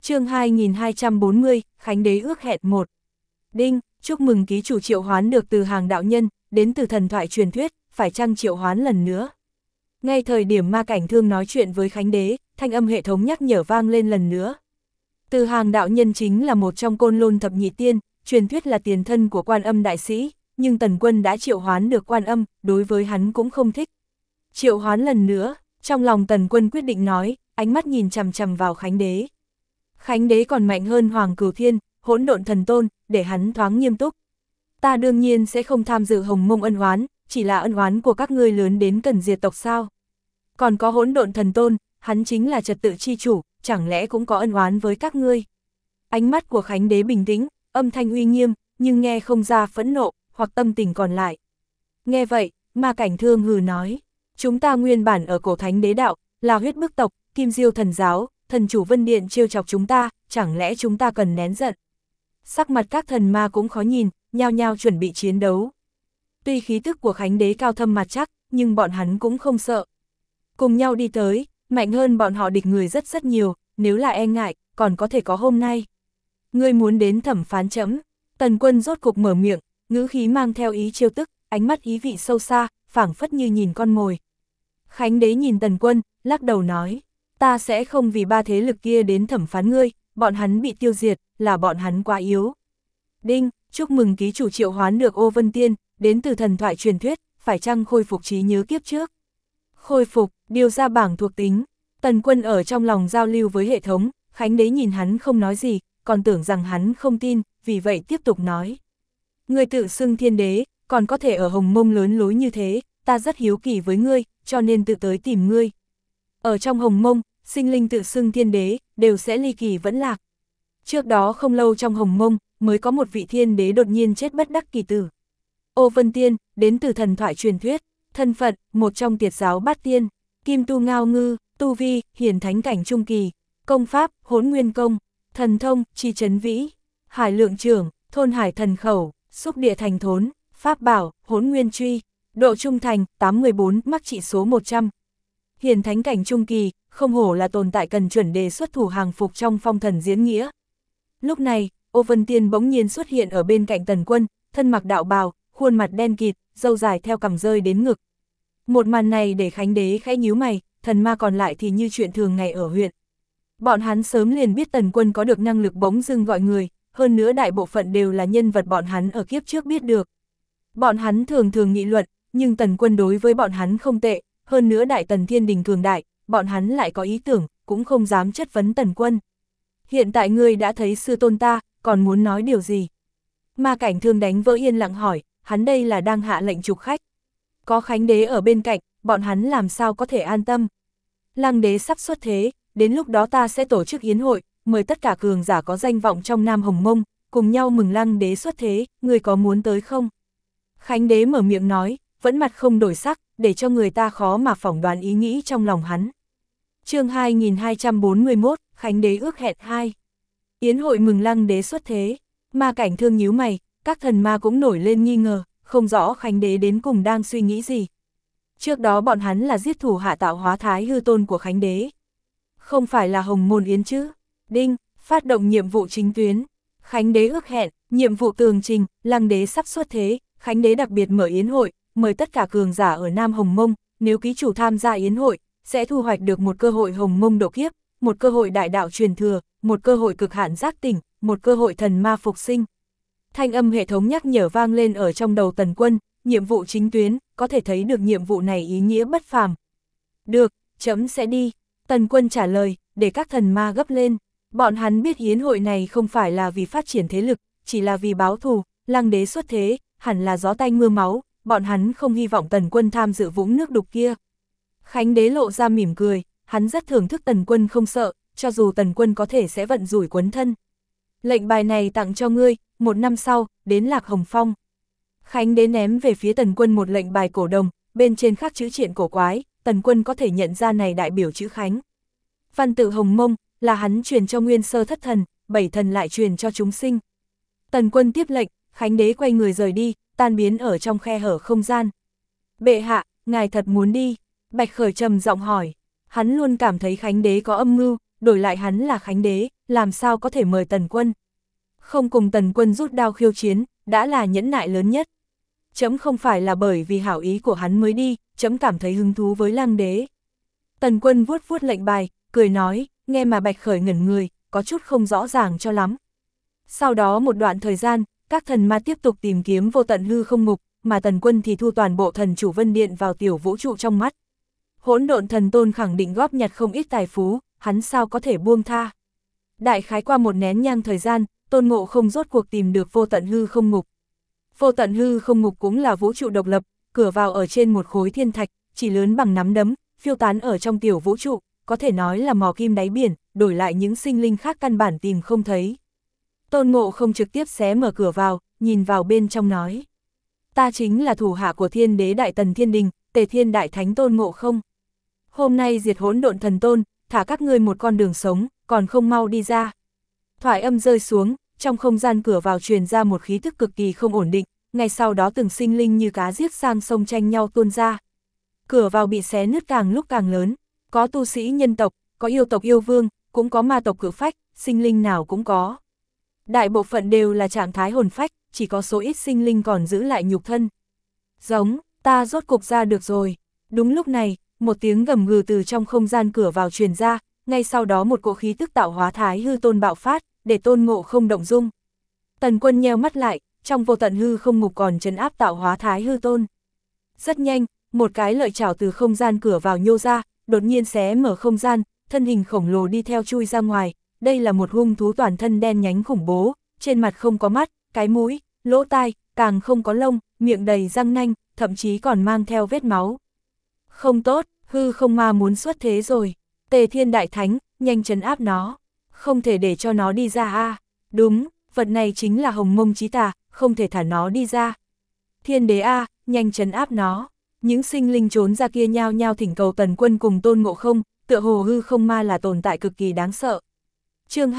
Chương 2240, Khánh Đế ước hẹn 1. Đinh, chúc mừng ký chủ triệu hoán được từ hàng đạo nhân, đến từ thần thoại truyền thuyết, phải chăng triệu hoán lần nữa? Ngay thời điểm Ma Cảnh Thương nói chuyện với Khánh Đế, thanh âm hệ thống nhắc nhở vang lên lần nữa. Từ hàng đạo nhân chính là một trong Côn Lôn thập nhị tiên, truyền thuyết là tiền thân của Quan Âm đại sĩ, nhưng Tần Quân đã triệu hoán được Quan Âm, đối với hắn cũng không thích. Triệu hoán lần nữa, trong lòng Tần Quân quyết định nói, ánh mắt nhìn chằm chằm vào Khánh Đế. Khánh Đế còn mạnh hơn Hoàng Cửu Thiên, Hỗn Độn Thần Tôn, để hắn thoáng nghiêm túc. Ta đương nhiên sẽ không tham dự Hồng Mông ân oán, chỉ là ân oán của các ngươi lớn đến cần diệt tộc sao. Còn có Hỗn Độn Thần Tôn, hắn chính là trật tự chi chủ, chẳng lẽ cũng có ân oán với các ngươi. Ánh mắt của Khánh Đế bình tĩnh, âm thanh uy nghiêm, nhưng nghe không ra phẫn nộ, hoặc tâm tình còn lại. Nghe vậy, Ma Cảnh Thương hừ nói, chúng ta nguyên bản ở cổ thánh đế đạo, là huyết bức tộc, Kim Diêu thần giáo, thần chủ Vân Điện trêu chọc chúng ta, chẳng lẽ chúng ta cần nén giận. Sắc mặt các thần ma cũng khó nhìn, nhao nhao chuẩn bị chiến đấu. Tuy khí tức của Khánh Đế cao thâm mặt chắc, nhưng bọn hắn cũng không sợ. Cùng nhau đi tới, mạnh hơn bọn họ địch người rất nhiều, nếu là e ngại, còn có thể có hôm nay. Ngươi muốn đến thẩm phán chấm, Tần Quân rốt cục mở miệng, ngữ khí mang theo ý trêu tức, ánh mắt ý vị sâu xa, phảng phất như nhìn con mồi. Khánh Đế nhìn Tần Quân, lắc đầu nói, ta sẽ không vì ba thế lực kia đến thẩm phán ngươi, bọn hắn bị tiêu diệt, là bọn hắn quá yếu. Đinh, chúc mừng ký chủ triệu hoán được Ô Vân Tiên, đến từ thần thoại truyền thuyết, phải chăng khôi phục trí nhớ kiếp trước? Khôi phục, điều ra bảng thuộc tính. Tần Quân ở trong lòng giao lưu với hệ thống, Khánh Đế nhìn hắn không nói gì, còn tưởng rằng hắn không tin, vì vậy tiếp tục nói. Ngươi tự xưng thiên đế, còn có thể ở Hồng Mông lớn lối như thế, ta rất hiếu kỳ với ngươi, cho nên tự tới tìm ngươi. Ở trong Hồng Mông, sinh linh tự xưng thiên đế, đều sẽ ly kỳ vẫn lạc. Trước đó không lâu trong Hồng Mông, mới có một vị thiên đế đột nhiên chết bất đắc kỳ tử. Ô Vân Tiên, đến từ thần thoại truyền thuyết, thân phận, một trong tiệt giáo bát tiên, kim tu ngao ngư, tu vi, hiển thánh cảnh trung kỳ, công pháp, hỗn nguyên công, thần thông, chi chấn vĩ, hải lượng trưởng, thôn hải thần khẩu, xúc địa thành thốn, pháp bảo, hỗn nguyên truy, độ trung thành, 814, mắc trị số 100. Hiển thánh cảnh trung kỳ, không hổ là tồn tại cần chuẩn đề xuất thủ hàng phục trong phong thần diễn nghĩa. Lúc này, Ô Vân Tiên bỗng nhiên xuất hiện ở bên cạnh Tần Quân, thân mặc đạo bào, khuôn mặt đen kịt, râu dài theo cằm rơi đến ngực. Một màn này để Khánh Đế khẽ nhíu mày, thần ma còn lại thì như chuyện thường ngày ở huyện. Bọn hắn sớm liền biết Tần Quân có được năng lực bỗng dưng gọi người, hơn nữa đại bộ phận đều là nhân vật bọn hắn ở kiếp trước biết được. Bọn hắn thường nghị luận, nhưng Tần Quân đối với bọn hắn không tệ, hơn nữa Đại Tần Thiên Đình cường đại, bọn hắn lại có ý tưởng, cũng không dám chất vấn Tần Quân. Hiện tại ngươi đã thấy sư tôn ta, còn muốn nói điều gì? Ma Cảnh Thương đánh vỡ yên lặng hỏi, hắn đây là đang hạ lệnh trục khách. Có Khánh Đế ở bên cạnh, bọn hắn làm sao có thể an tâm. Lăng Đế sắp xuất thế, đến lúc đó ta sẽ tổ chức yến hội, mời tất cả cường giả có danh vọng trong Nam Hồng Mông, cùng nhau mừng Lăng Đế xuất thế, ngươi có muốn tới không? Khánh Đế mở miệng nói, vẫn mặt không đổi sắc, để cho người ta khó mà phỏng đoán ý nghĩ trong lòng hắn. Chương 2241, Khánh Đế ước hẹn 2. Yến hội mừng Lăng Đế xuất thế, Ma Cảnh Thương nhíu mày, các thần ma cũng nổi lên nghi ngờ, không rõ Khánh Đế đến cùng đang suy nghĩ gì. Trước đó bọn hắn là giết thủ hạ tạo hóa thái hư tôn của Khánh Đế. Không phải là Hồng Môn Yến chứ? Đinh, phát động nhiệm vụ chính tuyến. Khánh Đế ước hẹn, nhiệm vụ tường trình, Lăng Đế sắp xuất thế, Khánh Đế đặc biệt mở yến hội, mời tất cả cường giả ở Nam Hồng Mông, nếu ký chủ tham gia yến hội, sẽ thu hoạch được một cơ hội Hồng Mông độ kiếp, một cơ hội đại đạo truyền thừa, một cơ hội cực hạn giác tỉnh, một cơ hội thần ma phục sinh. Thanh âm hệ thống nhắc nhở vang lên ở trong đầu Tần Quân, nhiệm vụ chính tuyến, có thể thấy được nhiệm vụ này ý nghĩa bất phàm. Được, chấm sẽ đi. Tần Quân trả lời, để các thần ma gấp lên. Bọn hắn biết yến hội này không phải là vì phát triển thế lực, chỉ là vì báo thù, Lăng Đế xuất thế, hẳn là gió tanh mưa máu, bọn hắn không hy vọng Tần Quân tham dự vũng nước đục kia. Khánh Đế lộ ra mỉm cười, hắn rất thưởng thức Tần Quân không sợ, cho dù Tần Quân có thể sẽ vận rủi quấn thân. Lệnh bài này tặng cho ngươi, 1 năm sau, đến Lạc Hồng Phong. Khánh Đế ném về phía Tần Quân một lệnh bài cổ đồng, bên trên khắc chữ triện cổ quái, Tần Quân có thể nhận ra này đại biểu chữ Khánh. Văn tự Hồng Mông, là hắn truyền cho Nguyên Sơ Thất Thần, 7 thần lại truyền cho chúng sinh. Tần Quân tiếp lệnh, Khánh Đế quay người rời đi, tan biến ở trong khe hở không gian. Bệ hạ, ngài thật muốn đi? Bạch Khởi trầm giọng hỏi. Hắn luôn cảm thấy Khánh Đế có âm mưu, đổi lại hắn là Khánh Đế, làm sao có thể mời Tần Quân. Không cùng Tần Quân rút đao khiêu chiến, đã là nhẫn nại lớn nhất. Chấm không phải là bởi vì hảo ý của hắn mới đi, chấm cảm thấy hứng thú với Lăng Đế. Tần Quân vuốt vuốt lệnh bài, cười nói, nghe mà Bạch Khởi ngẩn người, có chút không rõ ràng cho lắm. Sau đó một đoạn thời gian, các thần ma tiếp tục tìm kiếm vô tận hư không ngục, mà Tần Quân thì thu toàn bộ thần chủ Vân Điện vào tiểu vũ trụ trong mắt. Hỗn độn thần tôn khẳng định góp nhặt không ít tài phú, hắn sao có thể buông tha. Đại khái qua một nén nhang thời gian, Tôn Ngộ Không rốt cuộc tìm được vô tận hư không ngục. Vô tận hư không ngục cũng là vũ trụ độc lập, cửa vào ở trên một khối thiên thạch, chỉ lớn bằng nắm đấm, phiêu tán ở trong tiểu vũ trụ, có thể nói là mò kim đáy biển, đổi lại những sinh linh khác căn bản tìm không thấy. Tôn Ngộ Không trực tiếp xé mở cửa vào, nhìn vào bên trong nói. Ta chính là thủ hạ của Thiên Đế Đại Tần Thiên Đình, Tề Thiên Đại Thánh Tôn Ngộ Không. Hôm nay diệt hỗn độn thần tôn, thả các ngươi một con đường sống, còn không mau đi ra. Thoại âm rơi xuống, trong không gian cửa vào truyền ra một khí thức cực kỳ không ổn định, ngay sau đó từng sinh linh như cá giết sang sông tranh nhau tuôn ra. Cửa vào bị xé nứt càng lúc càng lớn, có tu sĩ nhân tộc, có yêu tộc yêu vương, cũng có ma tộc cự phách, sinh linh nào cũng có. Đại bộ phận đều là trạng thái hồn phách, chỉ có số ít sinh linh còn giữ lại nhục thân. Giống, ta rốt cục ra được rồi. Đúng lúc này, một tiếng gầm gừ từ trong không gian cửa vào truyền ra, ngay sau đó một cỗ khí tức tạo hóa thái hư tôn bạo phát, để Tôn Ngộ Không động dung. Tần Quân nheo mắt lại, trong vô tận hư không ngục còn trấn áp tạo hóa thái hư tôn. Rất nhanh, một cái lợi chảo từ không gian cửa vào nhô ra, đột nhiên xé mở không gian, thân hình khổng lồ đi theo chui ra ngoài. Đây là một hung thú toàn thân đen nhánh khủng bố, trên mặt không có mắt, cái mũi, lỗ tai, càng không có lông, miệng đầy răng nanh, thậm chí còn mang theo vết máu. Không tốt, hư không ma muốn xuất thế rồi. Tề Thiên Đại Thánh, nhanh trấn áp nó. Không thể để cho nó đi ra a. Đúng, vật này chính là Hồng Mông Chí Tà, không thể thả nó đi ra. Thiên Đế a, nhanh trấn áp nó. Những sinh linh trốn ra kia nhao nhao thỉnh cầu Tần Quân cùng Tôn Ngộ Không, tựa hồ hư không ma là tồn tại cực kỳ đáng sợ. Chương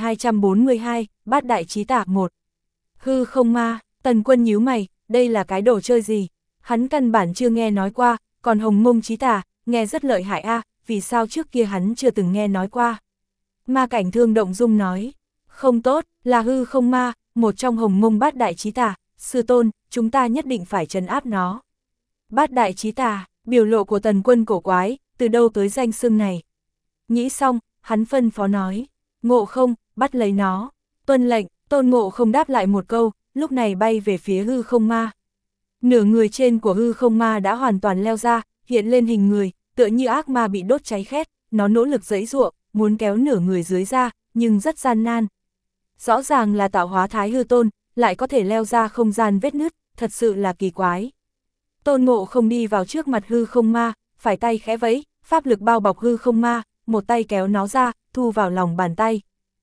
2242, Bát Đại Chí Tà 1. Hư không ma, Tần Quân nhíu mày, đây là cái đồ chơi gì? Hắn căn bản chưa nghe nói qua, còn Hồng Mông Chí Tà, nghe rất lợi hại a, vì sao trước kia hắn chưa từng nghe nói qua? Ma Cảnh Thương động dung nói, không tốt, là hư không ma, một trong Hồng Mông Bát Đại Chí Tà, sư tôn, chúng ta nhất định phải trấn áp nó. Bát Đại Chí Tà, biểu lộ của Tần Quân cổ quái, từ đâu tới danh xưng này? Nghĩ xong, hắn phân phó nói, Ngộ Không, bắt lấy nó. Tuân lệnh, Tôn Ngộ Không đáp lại một câu, lúc này bay về phía hư không ma. Nửa người trên của hư không ma đã hoàn toàn leo ra, hiện lên hình người, tựa như ác ma bị đốt cháy khét, nó nỗ lực giãy giụa, muốn kéo nửa người dưới ra, nhưng rất gian nan. Rõ ràng là tạo hóa thái hư tôn, lại có thể leo ra không gian vết nứt, thật sự là kỳ quái. Tôn Ngộ Không đi vào trước mặt hư không ma, phải tay khẽ vẫy, pháp lực bao bọc hư không ma, một tay kéo nó ra, thu vào lòng bàn tay.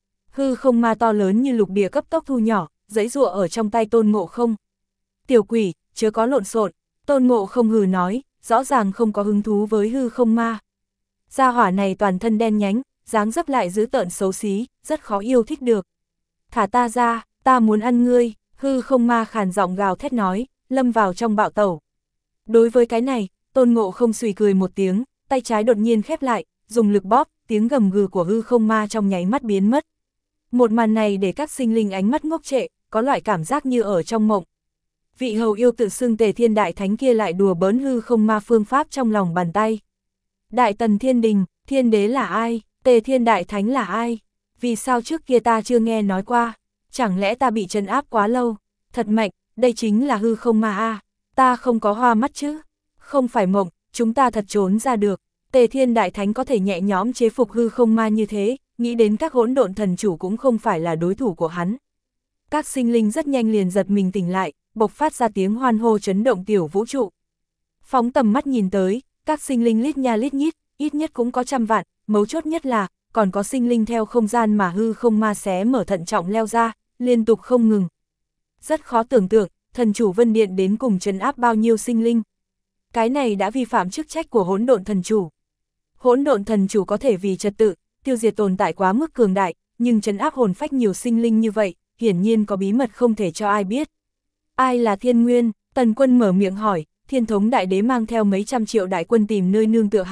Hư không ma to lớn như lục địa cấp tốc thu nhỏ, giãy giụa ở trong tay Tôn Ngộ Không. Tiểu quỷ, chớ có lộn xộn, Tôn Ngộ Không hừ nói, rõ ràng không có hứng thú với hư không ma. Gia hỏa này toàn thân đen nhánh, dáng dấp lại dữ tợn xấu xí, rất khó yêu thích được. Thả ta ra, ta muốn ăn ngươi, hư không ma khàn giọng gào thét nói, lâm vào trong bạo tẩu. Đối với cái này, Tôn Ngộ Không suy cười một tiếng, tay trái đột nhiên khép lại, dùng lực bóp, tiếng gầm gừ của hư không ma trong nháy mắt biến mất. Một màn này để các sinh linh ánh mắt ngốc trệ, có loại cảm giác như ở trong mộng. Vị hầu yêu tự xưng Tề Thiên Đại Thánh kia lại đùa bỡn hư không ma phương pháp trong lòng bàn tay. Đại Tần Thiên Đình, Thiên Đế là ai? Tề Thiên Đại Thánh là ai? Vì sao trước kia ta chưa nghe nói qua? Chẳng lẽ ta bị trấn áp quá lâu? Thật mạnh, đây chính là hư không ma a. Ta không có hoa mắt chứ? Không phải mộng, chúng ta thật trốn ra được. Tề Thiên Đại Thánh có thể nhẹ nhõm chế phục hư không ma như thế, nghĩ đến các hỗn độn thần chủ cũng không phải là đối thủ của hắn. Các sinh linh rất nhanh liền giật mình tỉnh lại, bộc phát ra tiếng hoan hô chấn động tiểu vũ trụ. Phóng tầm mắt nhìn tới, các sinh linh lít nha lít nhít, ít nhất cũng có 100 vạn, mấu chốt nhất là, còn có sinh linh theo không gian mà hư không ma xé mở thận trọng leo ra, liên tục không ngừng. Rất khó tưởng tượng, thần chủ Vân Điện đến cùng trấn áp bao nhiêu sinh linh. Cái này đã vi phạm chức trách của hỗn độn thần chủ. Hỗn độn thần chủ có thể vì trật tự, tiêu diệt tồn tại quá mức cường đại, nhưng trấn áp hồn phách nhiều sinh linh như vậy, hiển nhiên có bí mật không thể cho ai biết. Ai là Thiên Nguyên? Tần Quân mở miệng hỏi, Thiên Thống Đại Đế mang theo mấy trăm triệu đại quân tìm nơi nương tựa hắn,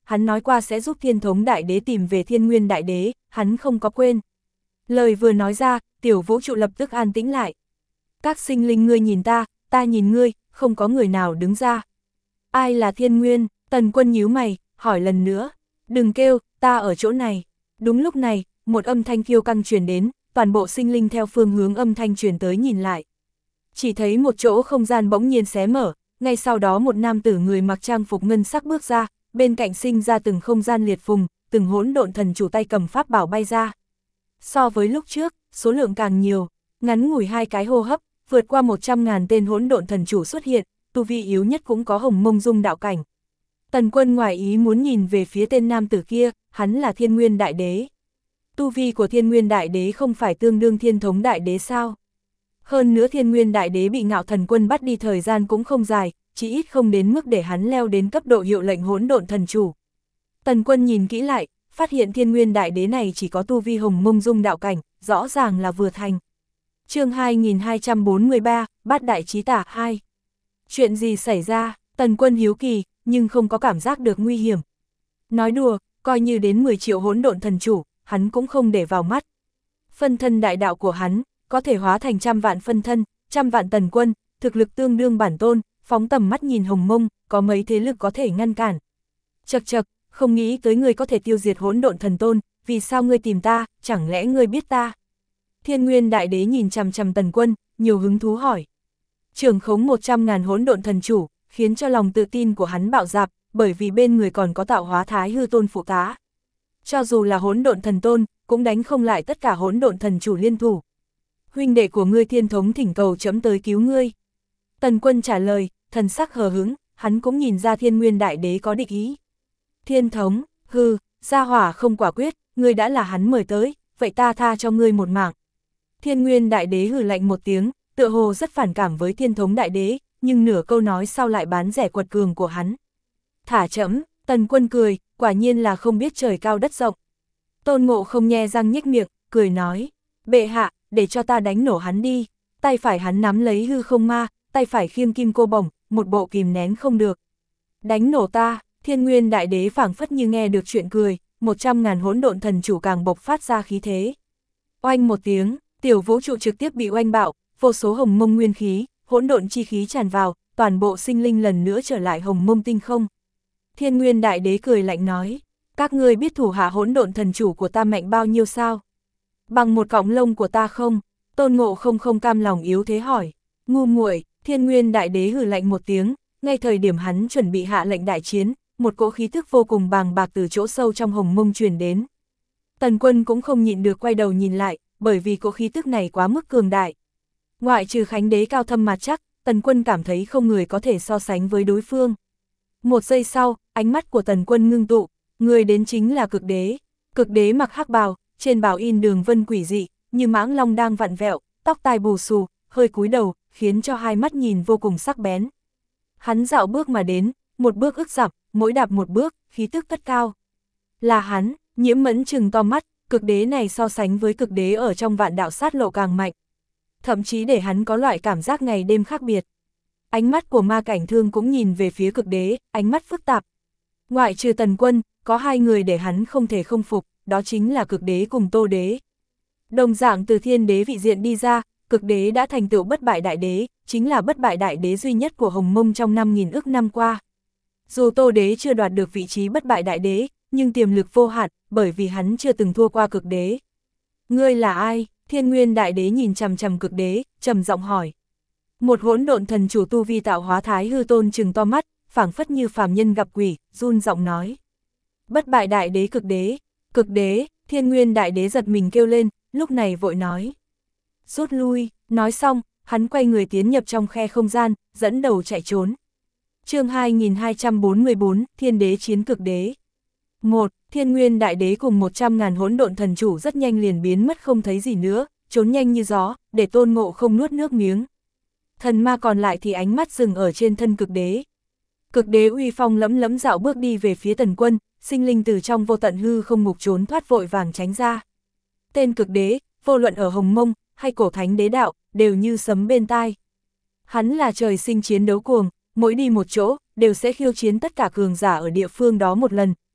hắn nói qua sẽ giúp Thiên Thống Đại Đế tìm về Thiên Nguyên Đại Đế, hắn không có quên. Lời vừa nói ra, tiểu vũ trụ lập tức an tĩnh lại. Các sinh linh ngươi nhìn ta nhìn ngươi, không có người nào đứng ra. Ai là Thiên Nguyên? Tần Quân nhíu mày, hỏi lần nữa. Đừng kêu, ta ở chỗ này. Đúng lúc này, một âm thanh kiêu căng truyền đến, toàn bộ sinh linh theo phương hướng âm thanh truyền tới nhìn lại. Chỉ thấy một chỗ không gian bỗng nhiên xé mở, ngay sau đó một nam tử người mặc trang phục ngân sắc bước ra, bên cạnh sinh ra từng không gian liệt phùng, từng hỗn độn thần chủ tay cầm pháp bảo bay ra. So với lúc trước, số lượng càng nhiều, ngắn ngủi 2 cái hô hấp, vượt qua 100.000 tên hỗn độn thần chủ xuất hiện, tu vi yếu nhất cũng có Hồng Mông Dung đạo cảnh. Tần Quân ngoài ý muốn nhìn về phía tên nam tử kia, hắn là Thiên Nguyên Đại Đế. Tu vi của Thiên Nguyên Đại Đế không phải tương đương Thiên Thống Đại Đế sao? Hơn nữa Thiên Nguyên Đại Đế bị Ngạo Thần Quân bắt đi thời gian cũng không dài, chỉ ít không đến mức để hắn leo đến cấp độ hiệu lệnh hỗn độn thần chủ. Tần Quân nhìn kỹ lại, phát hiện Thiên Nguyên Đại Đế này chỉ có tu vi Hồng Mông Dung đạo cảnh, rõ ràng là vừa thành. Chương 2243, Bát Đại Chí Tả 2. Chuyện gì xảy ra? Tần Quân hiếu kỳ, nhưng không có cảm giác được nguy hiểm. Nói đùa, coi như đến 10 triệu hỗn độn thần chủ, hắn cũng không để vào mắt. Phân thân đại đạo của hắn, có thể hóa thành trăm vạn phân thân, trăm vạn Tần Quân, thực lực tương đương bản tôn, phóng tầm mắt nhìn Hồng Mông, có mấy thế lực có thể ngăn cản. Chậc chậc, không nghĩ tới ngươi có thể tiêu diệt hỗn độn thần tôn, vì sao ngươi tìm ta, chẳng lẽ ngươi biết ta? Thiên Nguyên Đại Đế nhìn chằm chằm Tần Quân, nhiều hứng thú hỏi. Trưởng khống 100.000 hỗn độn thần chủ, khiến cho lòng tự tin của hắn bạo dạp, bởi vì bên người còn có tạo hóa thái hư tôn phụ tá. Cho dù là hỗn độn thần tôn, cũng đánh không lại tất cả hỗn độn thần chủ liên thủ. Huynh đệ của ngươi Thiên Thống thỉnh cầu chấm tới cứu ngươi. Tần Quân trả lời, thần sắc hờ hững, hắn cũng nhìn ra Thiên Nguyên Đại Đế có địch ý. Thiên Thống, hừ, gia hỏa không quả quyết, ngươi đã là hắn mời tới, vậy ta tha cho ngươi một mạng. Thiên Nguyên Đại Đế hừ lạnh một tiếng, tựa hồ rất phản cảm với Thiên Thống Đại Đế, nhưng nửa câu nói sau lại bán rẻ quật cường của hắn. Thả chấm, Tần Quân cười, quả nhiên là không biết trời cao đất rộng. Tôn Ngộ không nhe răng nhếch miệng, cười nói, bệ hạ, để cho ta đánh nổ hắn đi. Tay phải hắn nắm lấy hư không ma, tay phải khiêng kim cô bổng, một bộ kìm nén không được. Đánh nổ ta, Thiên Nguyên Đại Đế phảng phất như nghe được chuyện cười, 100.000 hỗn độn thần chủ càng bộc phát ra khí thế. Oanh một tiếng, tiểu vũ trụ trực tiếp bị oanh bạo, vô số hồng mông nguyên khí, hỗn độn chi khí tràn vào, toàn bộ sinh linh lần nữa trở lại hồng mông tinh không. Thiên Nguyên Đại Đế cười lạnh nói, các ngươi biết thủ hạ hỗn độn thần chủ của ta mạnh bao nhiêu sao? Bằng một cọng lông của ta không? Tôn Ngộ không cam lòng yếu thế hỏi. Ngu muội, Thiên Nguyên Đại Đế hừ lạnh một tiếng, ngay thời điểm hắn chuẩn bị hạ lệnh đại chiến, một cỗ khí thức vô cùng bàng bạc từ chỗ sâu trong hồng mông truyền đến. Tần Quân cũng không nhịn được quay đầu nhìn lại, bởi vì cỗ khí tức này quá mức cường đại. Ngoại trừ Khánh Đế cao thâm mặt chắc, Tần Quân cảm thấy không người có thể so sánh với đối phương. Một giây sau, ánh mắt của Tần Quân ngưng tụ, người đến chính là Cực Đế. Cực Đế mặc hắc bào, trên bào in đường vân quỷ dị, như mãng long đang vặn vẹo, tóc tai bù xù, hơi cúi đầu, khiến cho hai mắt nhìn vô cùng sắc bén. Hắn dạo bước mà đến, một bước ức dặm, mỗi đạp một bước, khí tức cất cao. Là hắn, Nhiễm Mẫn trừng to mắt, Cực Đế này so sánh với Cực Đế ở trong vạn đạo sát lộ càng mạnh. Thậm chí để hắn có loại cảm giác ngày đêm khác biệt. Ánh mắt của Ma Cảnh Thương cũng nhìn về phía Cực Đế, ánh mắt phức tạp. Ngoại trừ Tần Quân, có hai người để hắn không thể không phục, đó chính là Cực Đế cùng Tô Đế. Đồng dạng từ Thiên Đế vị diện đi ra, Cực Đế đã thành tựu bất bại đại đế, chính là bất bại đại đế duy nhất của Hồng Mông trong 5.000 ức năm qua. Dù Tô Đế chưa đoạt được vị trí bất bại đại đế, nhưng tiềm lực vô hạn, bởi vì hắn chưa từng thua qua Cực Đế. Ngươi là ai? Thiên Nguyên Đại Đế nhìn chằm chằm Cực Đế, trầm giọng hỏi. Một hỗn độn thần chủ tu vi tạo hóa thái hư tôn trừng to mắt, phảng phất như phàm nhân gặp quỷ, run giọng nói. Bất bại đại đế Cực Đế, Cực Đế, Thiên Nguyên Đại Đế giật mình kêu lên, lúc này vội nói. Rút lui, nói xong, hắn quay người tiến nhập trong khe không gian, dẫn đầu chạy trốn. Chương 2244, Thiên Đế chiến Cực Đế. 1. Thiên Nguyên Đại Đế cùng 100.000 hỗn độn thần chủ rất nhanh liền biến mất không thấy gì nữa, trốn nhanh như gió, để Tôn Ngộ không nuốt nước miếng. Thần ma còn lại thì ánh mắt dừng ở trên thân Cực Đế. Cực Đế uy phong lẫm lẫm dạo bước đi về phía Tần Quân, sinh linh từ trong vô tận hư không ngục trốn thoát vội vàng tránh ra. Tên Cực Đế, vô luận ở Hồng Mông hay Cổ Thánh Đế đạo, đều như sấm bên tai. Hắn là trời sinh chiến đấu cuồng, mỗi đi một chỗ, đều sẽ khiêu chiến tất cả cường giả ở địa phương đó một lần,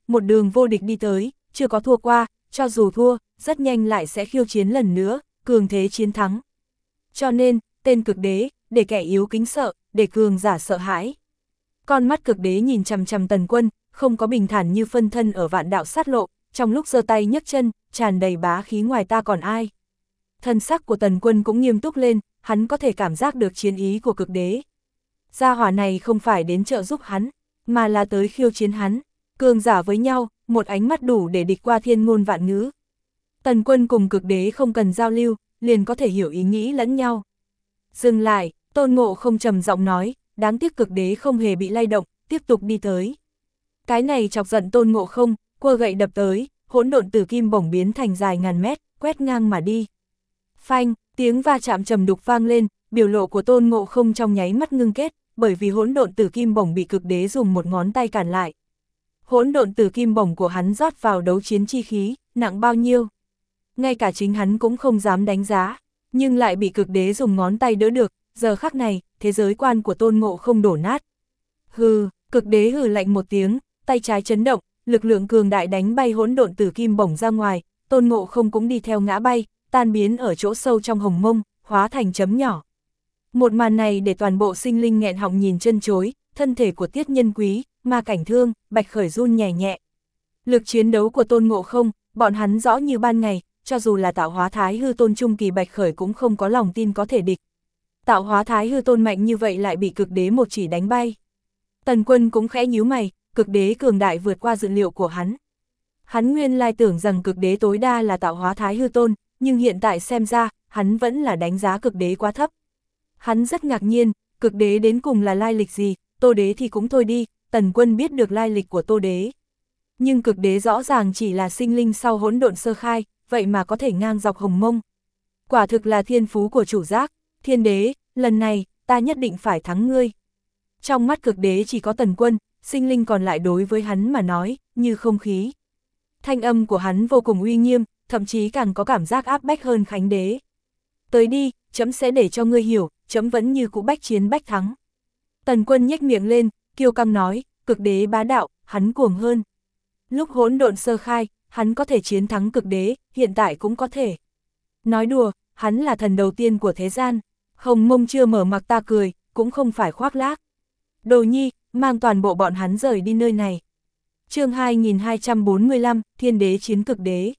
một đường vô địch đi tới, chưa có thua qua, cho dù thua, rất nhanh lại sẽ khiêu chiến lần nữa, cường thế chiến thắng. Cho nên, tên cực đế, để kẻ yếu kính sợ, để cường giả sợ hãi. Con mắt cực đế nhìn chằm chằm Tần Quân, không có bình thản như phân thân ở vạn đạo sát lộ, trong lúc giơ tay nhấc chân, tràn đầy bá khí ngoài ta còn ai. Thân sắc của Tần Quân cũng nghiêm túc lên, hắn có thể cảm giác được chiến ý của cực đế. Gia hỏa này không phải đến trợ giúp hắn, mà là tới khiêu chiến hắn. Cường giả với nhau, một ánh mắt đủ để địch qua thiên ngôn vạn ngữ. Tần Quân cùng cực đế không cần giao lưu, liền có thể hiểu ý nghĩ lẫn nhau. Dừng lại, Tôn Ngộ Không trầm giọng nói, đáng tiếc cực đế không hề bị lay động, tiếp tục đi tới. Cái này chọc giận Tôn Ngộ Không, quơ gậy đập tới, hỗn độn tử kim bổng biến thành dài ngàn mét, quét ngang mà đi. Phanh, tiếng va chạm trầm đục vang lên, biểu lộ của Tôn Ngộ Không trong nháy mắt ngưng kết, bởi vì hỗn độn tử kim bổng bị cực đế dùng một ngón tay cản lại. Hỗn độn tử kim bổng của hắn rót vào đấu chiến chi khí, nặng bao nhiêu? Ngay cả chính hắn cũng không dám đánh giá, nhưng lại bị cực đế dùng ngón tay đỡ được, giờ khắc này, thế giới quan của Tôn Ngộ Không đổ nát. Hừ, cực đế hừ lạnh một tiếng, tay trái chấn động, lực lượng cường đại đánh bay hỗn độn tử kim bổng ra ngoài, Tôn Ngộ Không cũng đi theo ngã bay, tan biến ở chỗ sâu trong hồng mông, hóa thành chấm nhỏ. Một màn này để toàn bộ sinh linh nghẹn họng nhìn chân chối, thân thể của Tiết Nhân Quý, Ma Cảnh Thương, Bạch Khởi run nhẹ nhẹ. Lực chiến đấu của Tôn Ngộ Không, bọn hắn rõ như ban ngày, cho dù là tạo hóa Thái Hư Tôn trung kỳ Bạch Khởi cũng không có lòng tin có thể địch. Tạo hóa Thái Hư Tôn mạnh như vậy lại bị cực đế một chỉ đánh bay. Tần Quân cũng khẽ nhíu mày, cực đế cường đại vượt qua dự liệu của hắn. Hắn nguyên lai tưởng rằng cực đế tối đa là tạo hóa Thái Hư Tôn, nhưng hiện tại xem ra, hắn vẫn là đánh giá cực đế quá thấp. Hắn rất ngạc nhiên, cực đế đến cùng là lai lịch gì, Tô đế thì cũng thôi đi, Tần Quân biết được lai lịch của Tô đế. Nhưng cực đế rõ ràng chỉ là sinh linh sau hỗn độn sơ khai, vậy mà có thể ngang dọc hồng mông. Quả thực là thiên phú của chủ giác, thiên đế, lần này, ta nhất định phải thắng ngươi. Trong mắt cực đế chỉ có Tần Quân, sinh linh còn lại đối với hắn mà nói, như không khí. Thanh âm của hắn vô cùng uy nghiêm, thậm chí càng có cảm giác áp bách hơn Khánh đế. Tới đi, chấm sẽ để cho ngươi hiểu, chấm vẫn như cũ bách chiến bách thắng. Tần Quân nhếch miệng lên, kiêu căng nói, cực đế bá đạo, hắn cuồng hơn. Lúc hỗn độn sơ khai, hắn có thể chiến thắng cực đế, hiện tại cũng có thể. Nói đùa, hắn là thần đầu tiên của thế gian. Hồng mông chưa mở mặc ta cười, cũng không phải khoác lác. Đồ nhi, mang toàn bộ bọn hắn rời đi nơi này. Chương 2245, Thiên đế chiến cực đế.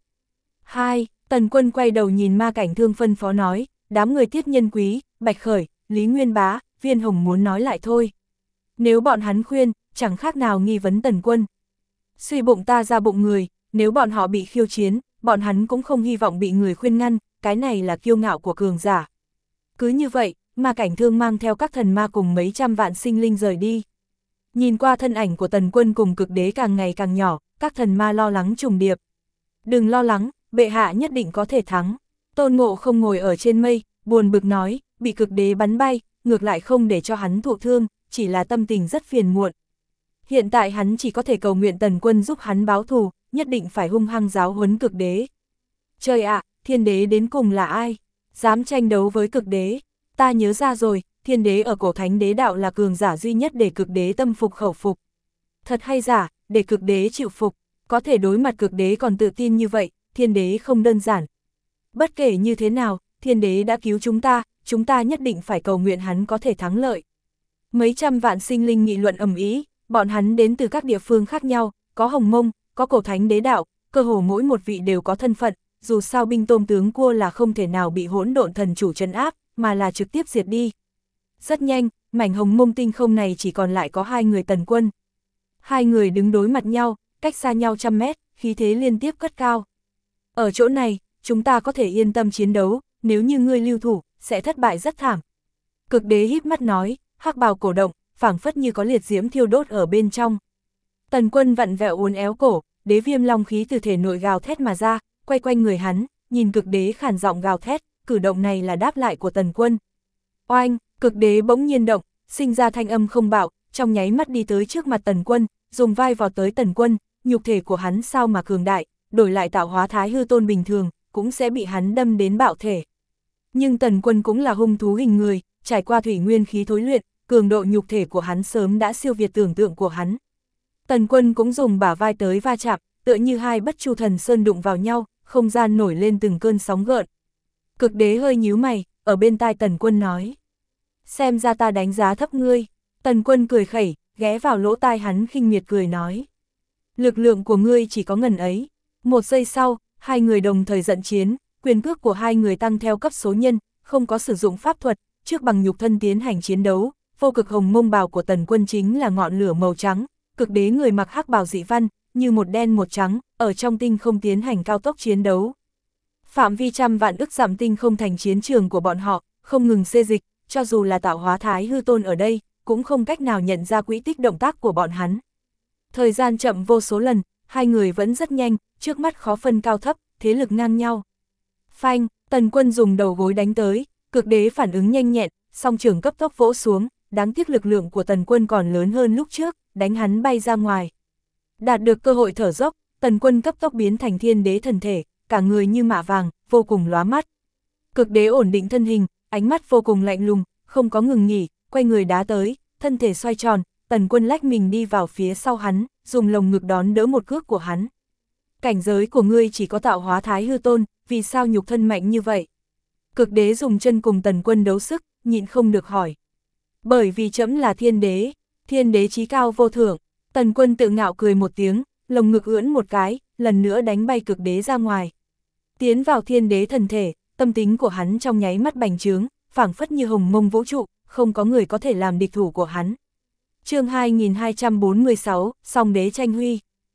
2. Tần Quân quay đầu nhìn Ma Cảnh Thương phân phó nói, đám người Tiết Nhân Quý, Bạch Khởi, Lý Nguyên Bá, Viên Hồng muốn nói lại thôi. Nếu bọn hắn khuyên, chẳng khác nào nghi vấn Tần Quân. Suy bụng ta ra bụng người, nếu bọn họ bị khiêu chiến, bọn hắn cũng không hy vọng bị người khuyên ngăn, cái này là kiêu ngạo của cường giả. Cứ như vậy, Ma Cảnh Thương mang theo các thần ma cùng mấy trăm vạn sinh linh rời đi. Nhìn qua thân ảnh của Tần Quân cùng cực đế càng ngày càng nhỏ, các thần ma lo lắng trùng điệp. Đừng lo lắng, bệ hạ nhất định có thể thắng. Tôn Ngộ Không ngồi ở trên mây, buồn bực nói, bị cực đế bắn bay, ngược lại không để cho hắn thụ thương, chỉ là tâm tình rất phiền muộn. Hiện tại hắn chỉ có thể cầu nguyện Tần Quân giúp hắn báo thù, nhất định phải hung hăng giáo huấn cực đế. Trời ạ, thiên đế đến cùng là ai? Dám tranh đấu với cực đế? Ta nhớ ra rồi, thiên đế ở cổ thánh đế đạo là cường giả duy nhất để cực đế tâm phục khẩu phục. Thật hay giả, để cực đế chịu phục, có thể đối mặt cực đế còn tự tin như vậy, thiên đế không đơn giản. Bất kể như thế nào, thiên đế đã cứu chúng ta nhất định phải cầu nguyện hắn có thể thắng lợi. Mấy trăm vạn sinh linh nghị luận ầm ĩ, bọn hắn đến từ các địa phương khác nhau, có Hồng Mông, có cổ thánh đế đạo, cơ hồ mỗi một vị đều có thân phận, dù sao binh tôm tướng cua là không thể nào bị hỗn độn thần chủ trấn áp, mà là trực tiếp diệt đi. Rất nhanh, mảnh Hồng Mông tinh không này chỉ còn lại có hai người Tần Quân. Hai người đứng đối mặt nhau, cách xa nhau trăm mét, khí thế liên tiếp cất cao. Ở chỗ này, chúng ta có thể yên tâm chiến đấu, nếu như ngươi lưu thủ, sẽ thất bại rất thảm. Cực đế híp mắt nói, hắc bào cổ động, phảng phất như có liệt diễm thiêu đốt ở bên trong. Tần Quân vặn vẹo uốn éo cổ, đế viêm long khí từ thể nội gào thét mà ra, quay quanh người hắn, nhìn cực đế khản giọng gào thét, cử động này là đáp lại của Tần Quân. Oanh, cực đế bỗng nhiên động, sinh ra thanh âm không bạo, trong nháy mắt đi tới trước mặt Tần Quân, dùng vai vào tới Tần Quân, nhục thể của hắn sao mà cường đại, đổi lại tạo hóa Thái Hư Tôn bình thường, cũng sẽ bị hắn đâm đến bạo thể. Nhưng Tần Quân cũng là hung thú hình người, trải qua thủy nguyên khí thối luyện, cường độ nhục thể của hắn sớm đã siêu việt tưởng tượng của hắn. Tần Quân cũng dùng bả vai tới va chạm, tựa như hai bất chu thần sơn đụng vào nhau, không gian nổi lên từng cơn sóng gợn. Cực đế hơi nhíu mày, ở bên tai Tần Quân nói. Xem ra ta đánh giá thấp ngươi. Tần Quân cười khẩy, ghé vào lỗ tai hắn khinh miệt cười nói. Lực lượng của ngươi chỉ có ngần ấy. Một giây sau, hai người đồng thời giận chiến, quyền cước của hai người tăng theo cấp số nhân, không có sử dụng pháp thuật, trước bằng nhục thân tiến hành chiến đấu. Vô cực hồng mông bào của Tần Quân chính là ngọn lửa màu trắng, cực đế người mặc hắc bào dị văn, như một đen một trắng, ở trong tinh không tiến hành cao tốc chiến đấu. Phạm vi trăm vạn ức dặm tinh không thành chiến trường của bọn họ, không ngừng xê dịch, cho dù là tạo hóa thái hư tôn ở đây, cũng không cách nào nhận ra quỹ tích động tác của bọn hắn. Thời gian chậm vô số lần, hai người vẫn rất nhanh, trước mắt khó phân cao thấp, thế lực ngang nhau. Phanh, Tần Quân dùng đầu gối đánh tới, cực đế phản ứng nhanh nhẹn, song trường cấp tốc vỗ xuống, đáng tiếc lực lượng của Tần Quân còn lớn hơn lúc trước, đánh hắn bay ra ngoài. Đạt được cơ hội thở dốc, Tần Quân cấp tốc biến thành thiên đế thần thể, cả người như mạ vàng, vô cùng lóa mắt. Cực đế ổn định thân hình, ánh mắt vô cùng lạnh lùng, không có ngừng nghỉ, quay người đá tới, thân thể xoay tròn, Tần Quân lách mình đi vào phía sau hắn, dùng lồng ngực đón đỡ một cước của hắn. Cảnh giới của ngươi chỉ có tạo hóa thái hư tôn, vì sao nhục thân mạnh như vậy? Cực đế dùng chân cùng Tần Quân đấu sức, nhịn không được hỏi. Bởi vì trẫm là thiên đế chí cao vô thượng. Tần Quân tự ngạo cười một tiếng, lồng ngực ưỡn một cái, lần nữa đánh bay cực đế ra ngoài. Tiến vào thiên đế thần thể, tâm tính của hắn trong nháy mắt bành trướng, phảng phất như hồng mông vũ trụ, không có người có thể làm địch thủ của hắn. Chương 2246, Song đế tranh huy.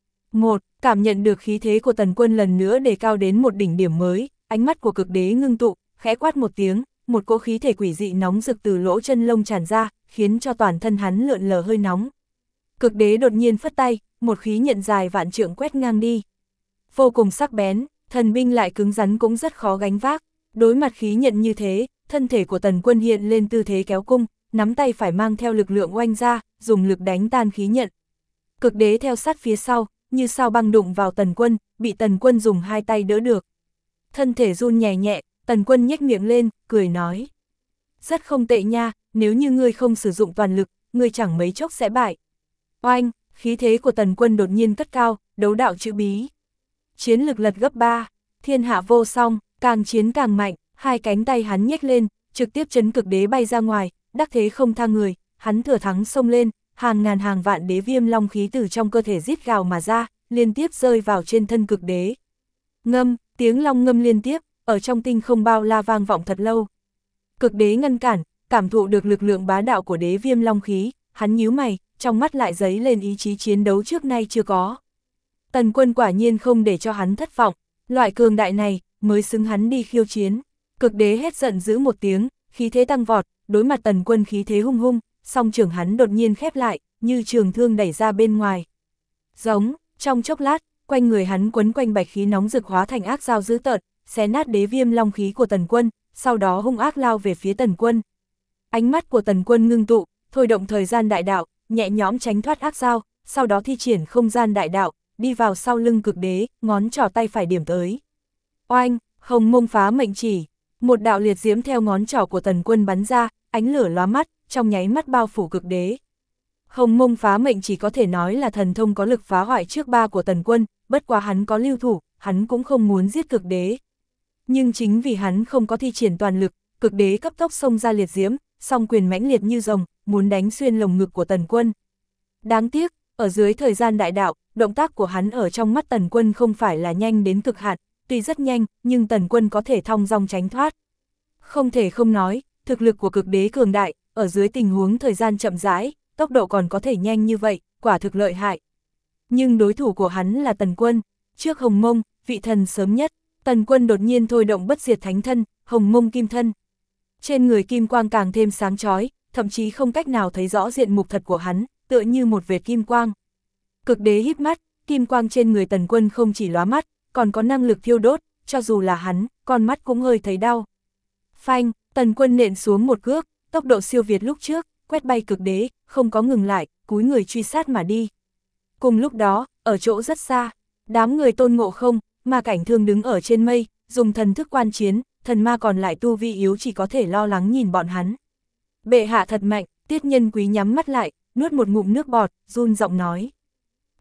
1. Cảm nhận được khí thế của Tần Quân lần nữa đề cao đến một đỉnh điểm mới, ánh mắt của cực đế ngưng tụ, khẽ quát một tiếng, một cỗ khí thể quỷ dị nóng rực từ lỗ chân lông tràn ra, khiến cho toàn thân hắn lượn lờ hơi nóng. Cực đế đột nhiên phất tay, một khí nhận dài vạn trượng quét ngang đi. Vô cùng sắc bén, thần binh lại cứng rắn cũng rất khó gánh vác. Đối mặt khí nhận như thế, thân thể của Tần Quân hiện lên tư thế kéo cung, nắm tay phải mang theo lực lượng oanh ra, dùng lực đánh tan khí nhận. Cực đế theo sát phía sau, như sao băng đụng vào Tần Quân, bị Tần Quân dùng hai tay đỡ được. Thân thể run nhẹ nhẹ, Tần Quân nhếch miệng lên, cười nói. Rất không tệ nha, nếu như ngươi không sử dụng toàn lực, ngươi chẳng mấy chốc sẽ bại. Oanh, khí thế của Tần Quân đột nhiên cất cao, đấu đạo chữ bí. Chiến lực lật gấp 3, thiên hạ vô song, càng chiến càng mạnh, hai cánh tay hắn nhếch lên, trực tiếp chấn cực đế bay ra ngoài, đắc thế không tha người, hắn thừa thắng xông lên, hàng ngàn hàng vạn đế viêm long khí từ trong cơ thể rít gào mà ra, liên tiếp rơi vào trên thân cực đế. Ngâm, tiếng long ngâm liên tiếp, ở trong tinh không bao la vang vọng thật lâu. Cực đế ngăn cản, cảm thụ được lực lượng bá đạo của đế viêm long khí, hắn nhíu mày, trong mắt lại dấy lên ý chí chiến đấu trước nay chưa có. Tần Quân quả nhiên không để cho hắn thất vọng, loại cường đại này mới xứng hắn đi khiêu chiến. Cực đế hét giận dữ một tiếng, khí thế tăng vọt, đối mặt Tần Quân khí thế hung hung, song trường hắn đột nhiên khép lại, như trường thương đẩy ra bên ngoài. Giống, trong chốc lát, quanh người hắn quấn quanh bạch khí nóng rực hóa thành ác dao dữ tợn, xé nát đế viêm long khí của Tần Quân, sau đó hung ác lao về phía Tần Quân. Ánh mắt của Tần Quân ngưng tụ, thôi động thời gian đại đạo, nhẹ nhõm tránh thoát ác dao, sau đó thi triển không gian đại đạo, đi vào sau lưng cực đế, ngón trỏ tay phải điểm tới. Oanh, hồng mông phá mệnh chỉ, một đạo liệt diễm theo ngón trỏ của Tần Quân bắn ra, ánh lửa lóa mắt, trong nháy mắt bao phủ cực đế. Hồng mông phá mệnh chỉ có thể nói là thần thông có lực phá hoại trước ba của Tần Quân, bất quá hắn có lưu thủ, hắn cũng không muốn giết cực đế. Nhưng chính vì hắn không có thi triển toàn lực, cực đế cấp tốc xông ra liệt diễm, song quyền mãnh liệt như rồng, muốn đánh xuyên lồng ngực của Tần Quân. Đáng tiếc, ở dưới thời gian đại đạo, động tác của hắn ở trong mắt Tần Quân không phải là nhanh đến cực hạn, tuy rất nhanh, nhưng Tần Quân có thể thong dong tránh thoát. Không thể không nói, thực lực của cực đế cường đại, ở dưới tình huống thời gian chậm rãi, tốc độ còn có thể nhanh như vậy, quả thực lợi hại. Nhưng đối thủ của hắn là Tần Quân, trước Hồng Mông, vị thần sớm nhất, Tần Quân đột nhiên thôi động bất diệt thánh thân, Hồng Mông kim thân. Trên người kim quang càng thêm sáng chói, thậm chí không cách nào thấy rõ diện mục thật của hắn, tựa như một vệt kim quang. Cực đế híp mắt, kim quang trên người Tần Quân không chỉ lóa mắt, còn có năng lực thiêu đốt, cho dù là hắn, con mắt cũng hơi thấy đau. Phanh, Tần Quân nện xuống một cước, tốc độ siêu việt lúc trước, quét bay cực đế, không có ngừng lại, cúi người truy sát mà đi. Cùng lúc đó, ở chỗ rất xa, đám người Tôn Ngộ Không, Ma Cảnh Thương đứng ở trên mây, dùng thần thức quan chiến, thần ma còn lại tu vi yếu chỉ có thể lo lắng nhìn bọn hắn. Bệ hạ thật mạnh, Tiết Nhân Quý nhắm mắt lại, nuốt một ngụm nước bọt, run giọng nói.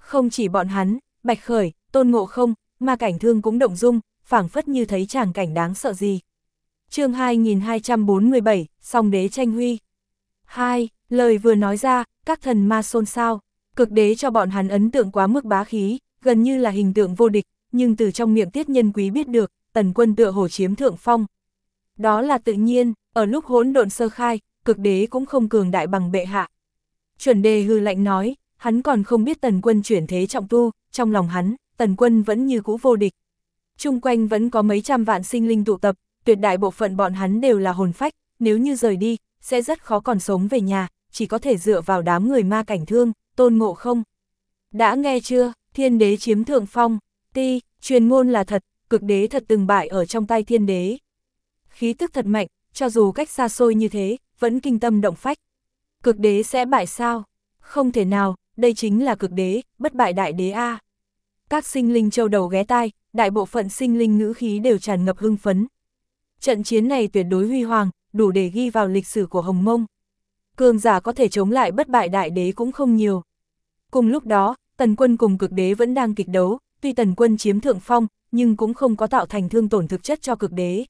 Không chỉ bọn hắn, Bạch Khởi, Tôn Ngộ Không, Ma Cảnh Thương cũng động dung, phảng phất như thấy tràng cảnh đáng sợ gì. Chương 2247, Song Đế tranh huy. 2. Lời vừa nói ra, các thần ma xôn xao. Cực đế cho bọn hắn ấn tượng quá mức bá khí, gần như là hình tượng vô địch, nhưng từ trong miệng Tiết Nhân Quý biết được, Tần Quân tựa hồ chiếm thượng phong. Đó là tự nhiên, ở lúc hỗn độn sơ khai, cực đế cũng không cường đại bằng bệ hạ. Chuẩn Đề hừ lạnh nói, hắn còn không biết Tần Quân chuyển thế trọng tu, trong lòng hắn, Tần Quân vẫn như cũ vô địch. Chung quanh vẫn có mấy trăm vạn sinh linh tụ tập, tuyệt đại bộ phận bọn hắn đều là hồn phách, nếu như rời đi, sẽ rất khó còn sống về nhà, chỉ có thể dựa vào đám người Ma Cảnh Thương, Tôn Ngộ Không. Đã nghe chưa, thiên đế chiếm thượng phong, truyền ngôn là thật, cực đế thật từng bại ở trong tay thiên đế. Khí tức thật mạnh, cho dù cách xa xôi như thế, vẫn kinh tâm động phách. Cực đế sẽ bại sao? Không thể nào, đây chính là cực đế, bất bại đại đế a. Các sinh linh châu đầu ghé tai, đại bộ phận sinh linh ngữ khí đều tràn ngập hưng phấn. Trận chiến này tuyệt đối huy hoàng, đủ để ghi vào lịch sử của Hồng Mông. Cường giả có thể chống lại bất bại đại đế cũng không nhiều. Cùng lúc đó, Tần Quân cùng cực đế vẫn đang kịch đấu, tuy Tần Quân chiếm thượng phong, nhưng cũng không có tạo thành thương tổn thực chất cho cực đế.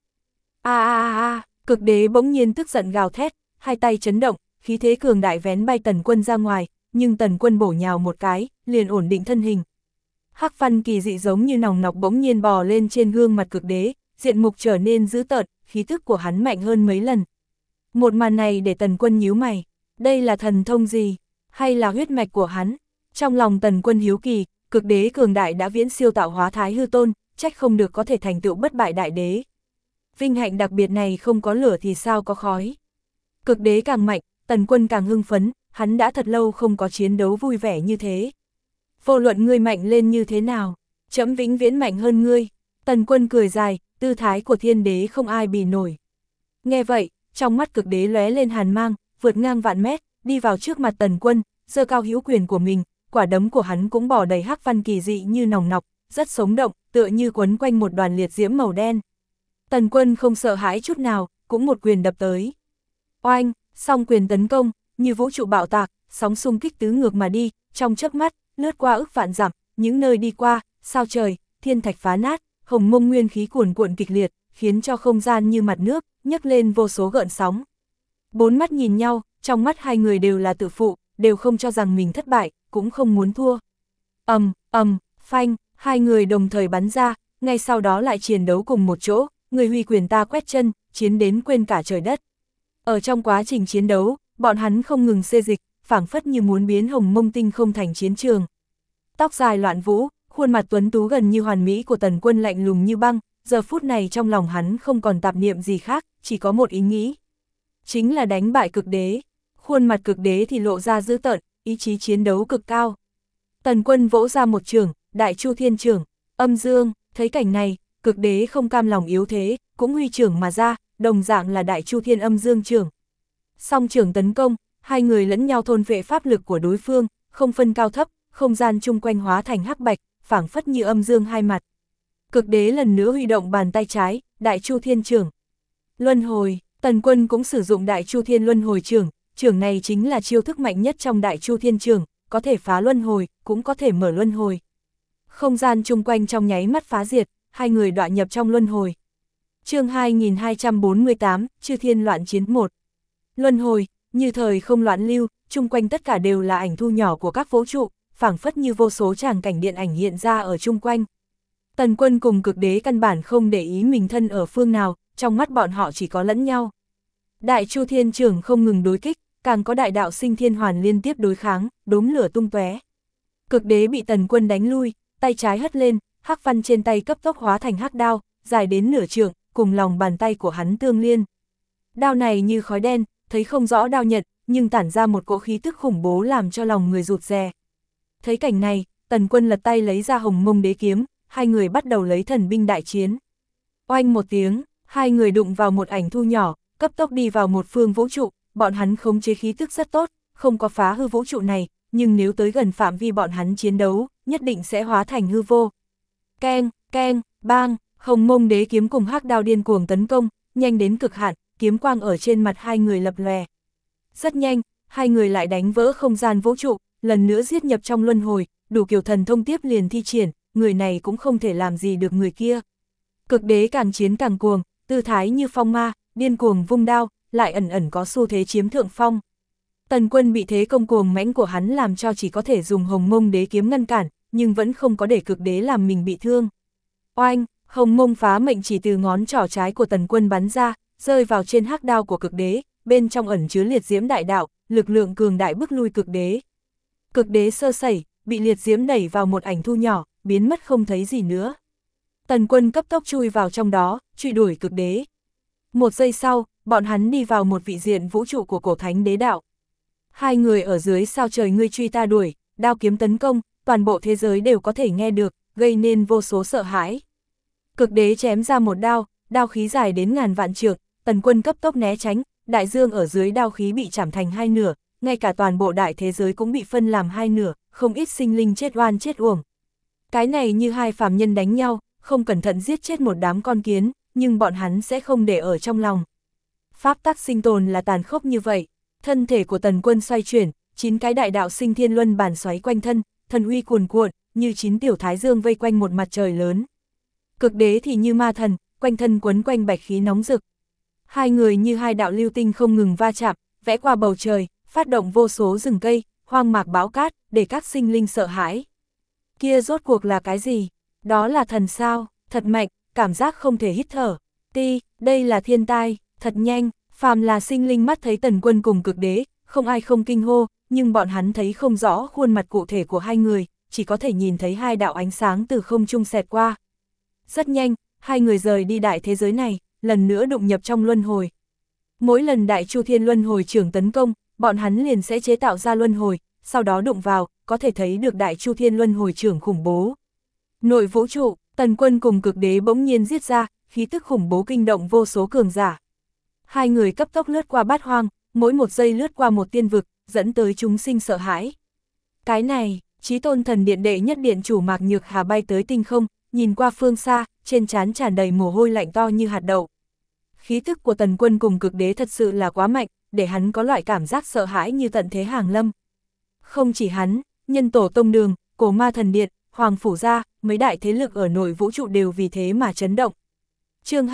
Cực đế bỗng nhiên tức giận gào thét, hai tay chấn động, khí thế cường đại vén bay Tần Quân ra ngoài, nhưng Tần Quân bổ nhào một cái, liền ổn định thân hình. Hắc văn kỳ dị giống như nòng nọc bỗng nhiên bò lên trên gương mặt cực đế, diện mục trở nên dữ tợn, khí tức của hắn mạnh hơn mấy lần. Một màn này để Tần Quân nhíu mày, đây là thần thông gì, hay là huyết mạch của hắn? Trong lòng Tần Quân hiếu kỳ, cực đế cường đại đã viễn siêu tạo hóa Thái Hư Tôn, trách không được có thể thành tựu bất bại đại đế. Vinh hạnh đặc biệt này không có lửa thì sao có khói. Cực đế càng mạnh, Tần Quân càng hưng phấn, hắn đã thật lâu không có chiến đấu vui vẻ như thế. Vô luận ngươi mạnh lên như thế nào, trẫm vĩnh viễn mạnh hơn ngươi. Tần Quân cười dài, tư thái của thiên đế không ai bì nổi. Nghe vậy, trong mắt cực đế lóe lên hàn mang, vượt ngang vạn mét, đi vào trước mặt Tần Quân, giơ cao hữu quyền của mình, quả đấm của hắn cũng bỏ đầy hắc văn kỳ dị như nòng nọc, rất sống động, tựa như quấn quanh một đoàn liệt diễm màu đen. Tần Quân không sợ hãi chút nào, cũng một quyền đập tới. Oanh, song quyền tấn công, như vũ trụ bạo tạc, sóng xung kích tứ ngược mà đi, trong chớp mắt, lướt qua ức vạn dặm, những nơi đi qua, sao trời, thiên thạch phá nát, Hồng Mông nguyên khí cuồn cuộn kịch liệt, khiến cho không gian như mặt nước, nhấc lên vô số gợn sóng. Bốn mắt nhìn nhau, trong mắt hai người đều là tự phụ, đều không cho rằng mình thất bại, cũng không muốn thua. Phanh, hai người đồng thời bắn ra, ngay sau đó lại chiến đấu cùng một chỗ, người huy quyền ta quét chân, chiến đến quên cả trời đất. Ở trong quá trình chiến đấu, bọn hắn không ngừng xê dịch, phảng phất như muốn biến Hồng Mông tinh không thành chiến trường. Tóc dài loạn vũ, khuôn mặt tuấn tú gần như hoàn mỹ của Tần Quân lạnh lùng như băng, giờ phút này trong lòng hắn không còn tạp niệm gì khác, chỉ có một ý nghĩ. Chính là đánh bại cực đế. Khuôn mặt cực đế thì lộ ra dữ tợn, ý chí chiến đấu cực cao. Tần Quân vỗ ra một chưởng, Đại Chu Thiên Chưởng, Âm Dương, thấy cảnh này, cực đế không cam lòng yếu thế, cũng huy chưởng mà ra, đồng dạng là Đại Chu Thiên Âm Dương chưởng. Song chưởng tấn công, hai người lẫn nhau thôn vệ pháp lực của đối phương, không phân cao thấp, không gian chung quanh hóa thành hắc bạch, phảng phất như âm dương hai mặt. Cực đế lần nữa huy động bàn tay trái, Đại Chu Thiên Chưởng. Luân hồi, Tần Quân cũng sử dụng Đại Chu Thiên Luân Hồi chưởng, chưởng này chính là chiêu thức mạnh nhất trong Đại Chu Thiên Chưởng, có thể phá luân hồi, cũng có thể mở luân hồi. Không gian chung quanh trong nháy mắt phá diệt, hai người đọa nhập trong luân hồi. Chương 2248, Chư Thiên Loạn Chiến 1. Luân hồi, như thời không loạn lưu, chung quanh tất cả đều là ảnh thu nhỏ của các vũ trụ, phảng phất như vô số tràng cảnh điện ảnh hiện ra ở chung quanh. Tần Quân cùng cực đế căn bản không để ý mình thân ở phương nào, trong mắt bọn họ chỉ có lẫn nhau. Đại Chu Thiên Chưởng không ngừng đối kích, càng có đại đạo sinh thiên hoàn liên tiếp đối kháng, đốm lửa tung tóe. Cực đế bị Tần Quân đánh lui, tay trái hất lên, hắc văn trên tay cấp tốc hóa thành hắc đao, dài đến nửa trượng, cùng lòng bàn tay của hắn tương liên. Đao này như khói đen, thấy không rõ đao nhận, nhưng tản ra một cỗ khí tức khủng bố làm cho lòng người rụt rè. Thấy cảnh này, Tần Quân lật tay lấy ra Hồng Mông đế kiếm, hai người bắt đầu lấy thần binh đại chiến. Oanh một tiếng, hai người đụng vào một ảnh thu nhỏ, cấp tốc đi vào một phương vũ trụ, bọn hắn khống chế khí tức rất tốt, không có phá hư vũ trụ này, nhưng nếu tới gần phạm vi bọn hắn chiến đấu, nhất định sẽ hóa thành hư vô. Keng, keng, bang, Hồng Mông đế kiếm cùng hắc đao điên cuồng tấn công, nhanh đến cực hạn, kiếm quang ở trên mặt hai người lập lòe. Rất nhanh, hai người lại đánh vỡ không gian vũ trụ, lần nữa giết nhập trong luân hồi, đủ kiểu thần thông tiếp liền thi triển, người này cũng không thể làm gì được người kia. Cực đế càng chiến càng cuồng, tư thái như phong ma, điên cuồng vung đao, lại ẩn ẩn có xu thế chiếm thượng phong. Tần Quân bị thế công cuồng mãnh của hắn làm cho chỉ có thể dùng Hồng Mông Đế kiếm ngăn cản, nhưng vẫn không có để cực đế làm mình bị thương. Oanh, Hồng Mông phá mệnh chỉ từ ngón trỏ trái của Tần Quân bắn ra, rơi vào trên hắc đao của cực đế, bên trong ẩn chứa liệt diễm đại đạo, lực lượng cường đại bức lui cực đế. Cực đế sơ sẩy, bị liệt diễm đẩy vào một ảnh thu nhỏ, biến mất không thấy gì nữa. Tần Quân cấp tốc chui vào trong đó, truy đuổi cực đế. Một giây sau, bọn hắn đi vào một vị diện vũ trụ của cổ thánh đế đạo. Hai người ở dưới sao trời ngươi truy ta đuổi, đao kiếm tấn công, toàn bộ thế giới đều có thể nghe được, gây nên vô số sợ hãi. Cực đế chém ra một đao, đao khí dài đến ngàn vạn trượng, Tần Quân cấp tốc né tránh, đại dương ở dưới đao khí bị chảm thành hai nửa, ngay cả toàn bộ đại thế giới cũng bị phân làm hai nửa, không ít sinh linh chết oan chết uổng. Cái này như hai phàm nhân đánh nhau, không cẩn thận giết chết một đám con kiến, nhưng bọn hắn sẽ không để ở trong lòng. Pháp tắc sinh tồn là tàn khốc như vậy. Thân thể của Tần Quân xoay chuyển, 9 cái đại đạo sinh thiên luân bản xoáy quanh thân, thần uy cuồn cuộn, như 9 tiểu thái dương vây quanh một mặt trời lớn. Cực đế thì như ma thần, quanh thân quấn quanh bạch khí nóng rực. Hai người như hai đạo lưu tinh không ngừng va chạm, vẽ qua bầu trời, phát động vô số rừng cây, hoang mạc bão cát, để các sinh linh sợ hãi. Kia rốt cuộc là cái gì? Đó là thần sao? Thật mạnh, cảm giác không thể hít thở. Đây là thiên tai, thật nhanh. Phàm là sinh linh mắt thấy Tần Quân cùng cực đế, không ai không kinh hô, nhưng bọn hắn thấy không rõ khuôn mặt cụ thể của hai người, chỉ có thể nhìn thấy hai đạo ánh sáng từ không trung xẹt qua. Rất nhanh, hai người rời đi đại thế giới này, lần nữa đụng nhập trong luân hồi. Mỗi lần đại chu thiên luân hồi trưởng tấn công, bọn hắn liền sẽ chế tạo ra luân hồi, sau đó đụng vào, có thể thấy được đại chu thiên luân hồi trưởng khủng bố. Nội vũ trụ, Tần Quân cùng cực đế bỗng nhiên giết ra, khí tức khủng bố kinh động vô số cường giả. Hai người cấp tốc lướt qua bát hoang, mỗi một giây lướt qua một tiên vực, dẫn tới chúng sinh sợ hãi. Cái này, Chí Tôn Thần Điện đệ nhất điện chủ Mạc Nhược Hà bay tới tinh không, nhìn qua phương xa, trên trán tràn đầy mồ hôi lạnh to như hạt đậu. Khí tức của Tần Quân cùng cực đế thật sự là quá mạnh, để hắn có loại cảm giác sợ hãi như tận thế hàng lâm. Không chỉ hắn, Nhân Tổ Tông Đường, Cổ Ma Thần Điện, Hoàng Phủ Gia, mấy đại thế lực ở nội vũ trụ đều vì thế mà chấn động. Chương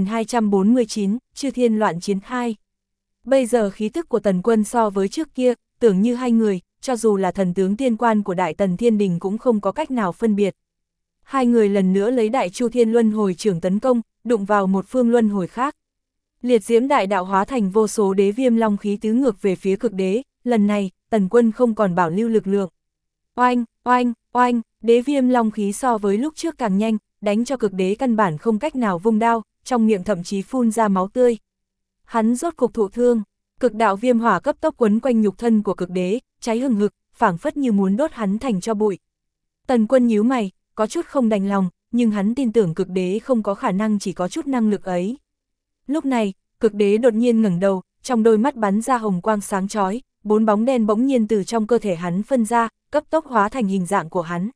2249, Chư Thiên Loạn Chiến 2. Bây giờ khí tức của Tần Quân so với trước kia, tưởng như hai người, cho dù là thần tướng tiên quan của Đại Tần Thiên Đình cũng không có cách nào phân biệt. Hai người lần nữa lấy Đại Chu Thiên Luân Hồi trưởng tấn công, đụng vào một phương luân hồi khác. Liệt diễm đại đạo hóa thành vô số đế viêm long khí tứ ngược về phía cực đế, lần này, Tần Quân không còn bảo lưu lực lượng. Oanh, oanh, oanh, đế viêm long khí so với lúc trước càng nhanh, đánh cho cực đế căn bản không cách nào vung đao, trong miệng thậm chí phun ra máu tươi. Hắn rốt cục thụ thương, cực đạo viêm hỏa cấp tốc quấn quanh nhục thân của cực đế, cháy hừng hực, phảng phất như muốn đốt hắn thành tro bụi. Tần Quân nhíu mày, có chút không đành lòng, nhưng hắn tin tưởng cực đế không có khả năng chỉ có chút năng lực ấy. Lúc này, cực đế đột nhiên ngẩng đầu, trong đôi mắt bắn ra hồng quang sáng chói, 4 bóng đen bỗng nhiên từ trong cơ thể hắn phân ra, cấp tốc hóa thành hình dạng của hắn.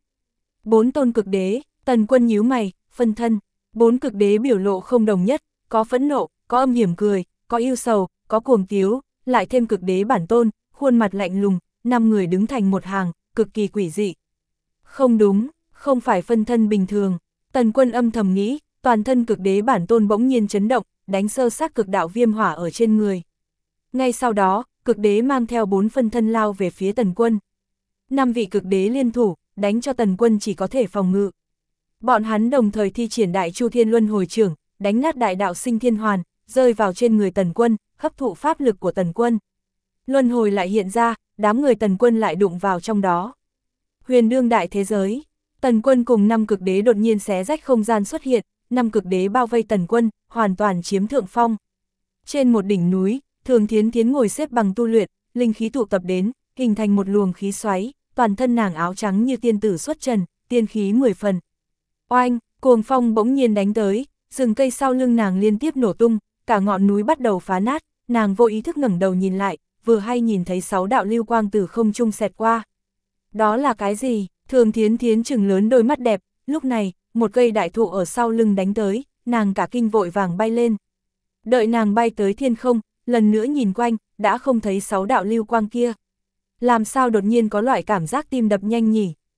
4 tôn cực đế. Tần Quân nhíu mày, phân thân. 4 cực đế biểu lộ không đồng nhất, có phẫn nộ, có âm hiểm cười, có yêu sầu, có cuồng tiếu, lại thêm cực đế bản tôn, khuôn mặt lạnh lùng, 5 người đứng thành một hàng, cực kỳ quỷ dị. Không đúng, không phải phân thân bình thường. Tần Quân âm thầm nghĩ, toàn thân cực đế bản tôn bỗng nhiên chấn động, đánh sơ sát cực đạo viêm hỏa ở trên người. Ngay sau đó, cực đế mang theo 4 phân thân lao về phía Tần Quân. 5 vị cực đế liên thủ, đánh cho Tần Quân chỉ có thể phòng ngự. Bọn hắn đồng thời thi triển Đại Chu Thiên Luân Hồi trưởng, đánh nát đại đạo sinh thiên hoàn, rơi vào trên người Tần Quân, hấp thụ pháp lực của Tần Quân. Luân hồi lại hiện ra, đám người Tần Quân lại đụng vào trong đó. Huyền đương đại thế giới, Tần Quân cùng 5 cực đế đột nhiên xé rách không gian xuất hiện, 5 cực đế bao vây Tần Quân, hoàn toàn chiếm thượng phong. Trên một đỉnh núi, Thường Thiến Thiến ngồi xếp bằng tu luyện, linh khí tụ tập đến, hình thành một luồng khí xoáy, toàn thân nàng áo trắng như tiên tử xuất trần, tiên khí 10 phần. Oanh, cuồng phong bỗng nhiên đánh tới, rừng cây sau lưng nàng liên tiếp nổ tung, cả ngọn núi bắt đầu phá nát, nàng vô ý thức ngẩng đầu nhìn lại, vừa hay nhìn thấy 6 đạo lưu quang từ không trung xẹt qua. Đó là cái gì? Thường Thiến Thiến trừng lớn đôi mắt đẹp, lúc này, một cây đại thụ ở sau lưng đánh tới, nàng cả kinh vội vàng bay lên. Đợi nàng bay tới thiên không, lần nữa nhìn quanh, đã không thấy 6 đạo lưu quang kia. Làm sao đột nhiên có loại cảm giác tim đập nhanh nhỉ?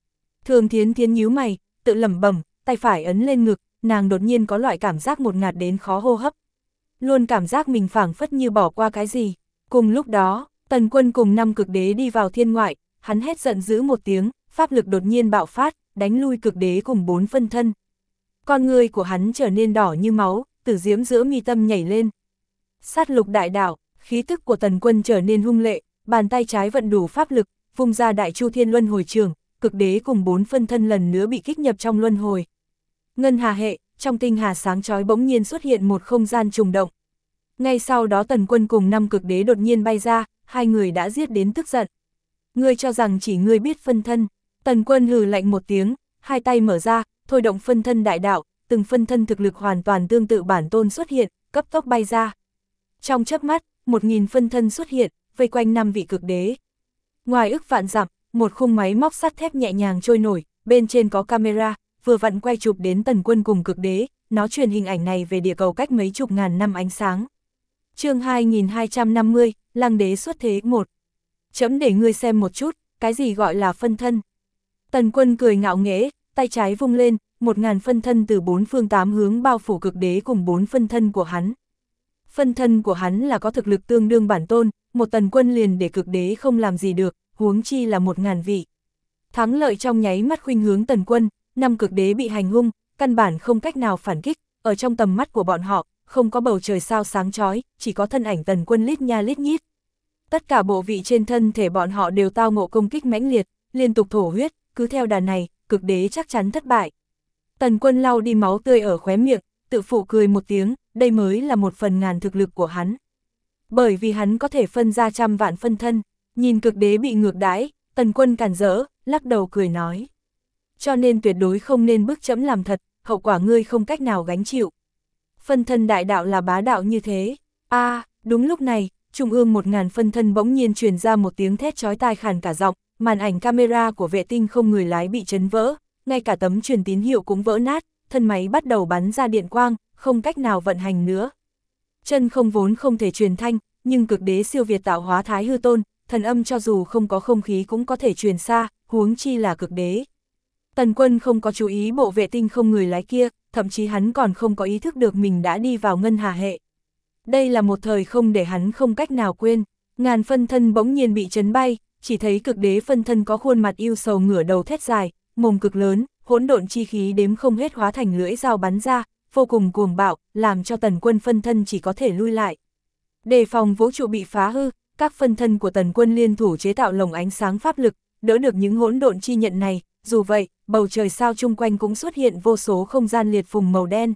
Thường Thiến Thiến nhíu mày, tự lẩm bẩm, tay phải ấn lên ngực, nàng đột nhiên có loại cảm giác một ngạt đến khó hô hấp. Luôn cảm giác mình phảng phất như bỏ qua cái gì. Cùng lúc đó, Tần Quân cùng 5 cực đế đi vào thiên ngoại, hắn hét giận dữ một tiếng, pháp lực đột nhiên bạo phát, đánh lui cực đế cùng 4 phân thân. Con ngươi của hắn trở nên đỏ như máu, tử diễm giữa mi tâm nhảy lên. Sát lục đại đạo, khí tức của Tần Quân trở nên hung lệ, bàn tay trái vận đủ pháp lực, vung ra đại chu thiên luân hồi trường, cực đế cùng 4 phân thân lần nữa bị kích nhập trong luân hồi. Ngân hà hệ, trong tinh hà sáng chói bỗng nhiên xuất hiện một không gian trùng động. Ngay sau đó Tần Quân cùng 5 cực đế đột nhiên bay ra, hai người đã giết đến tức giận. Ngươi cho rằng chỉ ngươi biết phân thân. Tần Quân hừ lạnh một tiếng, hai tay mở ra, thôi động phân thân đại đạo, từng phân thân thực lực hoàn toàn tương tự bản tôn xuất hiện, cấp tốc bay ra. Trong chớp mắt, 1000 phân thân xuất hiện, vây quanh 5 vị cực đế. Ngoài ức vạn dặm, một khung máy móc sắt thép nhẹ nhàng trôi nổi, bên trên có camera, vừa vặn quay chụp đến Tần Quân cùng cực đế, nó truyền hình ảnh này về địa cầu cách mấy chục ngàn năm ánh sáng. Chương 2250, Lăng đế xuất thế 1. Chấm để ngươi xem một chút, cái gì gọi là phân thân. Tần Quân cười ngạo nghễ, tay trái vung lên, 1000 phân thân từ 4 phương 8 hướng bao phủ cực đế cùng 4 phân thân của hắn. Phân thân của hắn là có thực lực tương đương bản tôn, một Tần Quân liền để cực đế không làm gì được, huống chi là 1000 vị. Thắng lợi trong nháy mắt khuynh hướng Tần Quân, 5 cực đế bị hành hung, căn bản không cách nào phản kích, ở trong tầm mắt của bọn họ, không có bầu trời sao sáng chói, chỉ có thân ảnh Tần Quân lít nha lít nhít. Tất cả bộ vị trên thân thể bọn họ đều tao ngộ công kích mãnh liệt, liên tục thổ huyết, cứ theo đà này, cực đế chắc chắn thất bại. Tần Quân lau đi máu tươi ở khóe miệng, tự phụ cười một tiếng, đây mới là 1/1000 thực lực của hắn. Bởi vì hắn có thể phân ra trăm vạn phân thân, nhìn cực đế bị ngược đãi, Tần Quân cản rỡ, lắc đầu cười nói. Cho nên tuyệt đối không nên bức chẫm làm thật, hậu quả ngươi không cách nào gánh chịu. Phân thân đại đạo là bá đạo như thế. Đúng lúc này, trung ương 1000 phân thân bỗng nhiên truyền ra một tiếng thét chói tai khàn cả giọng, màn ảnh camera của vệ tinh không người lái bị chấn vỡ, ngay cả tấm truyền tín hiệu cũng vỡ nát, thân máy bắt đầu bắn ra điện quang, không cách nào vận hành nữa. Chân không vốn không thể truyền thanh, nhưng cực đế siêu việt tạo hóa thái hư tôn, thần âm cho dù không có không khí cũng có thể truyền xa, huống chi là cực đế. Tần Quân không có chú ý bộ vệ tinh không người lái kia, thậm chí hắn còn không có ý thức được mình đã đi vào ngân hà hệ. Đây là một thời không để hắn không cách nào quên, ngàn phân thân bỗng nhiên bị chấn bay, chỉ thấy cực đế phân thân có khuôn mặt yêu sầu ngửa đầu thét dài, mồm cực lớn, hỗn độn chi khí đếm không hết hóa thành lưỡi dao bắn ra, vô cùng cuồng bạo, làm cho Tần Quân phân thân chỉ có thể lui lại. Đề phòng vũ trụ bị phá hư, các phân thân của Tần Quân liên thủ chế tạo lồng ánh sáng pháp lực, đỡ được những hỗn độn chi nhận này, dù vậy, bầu trời sao chung quanh cũng xuất hiện vô số không gian liệt phùng màu đen.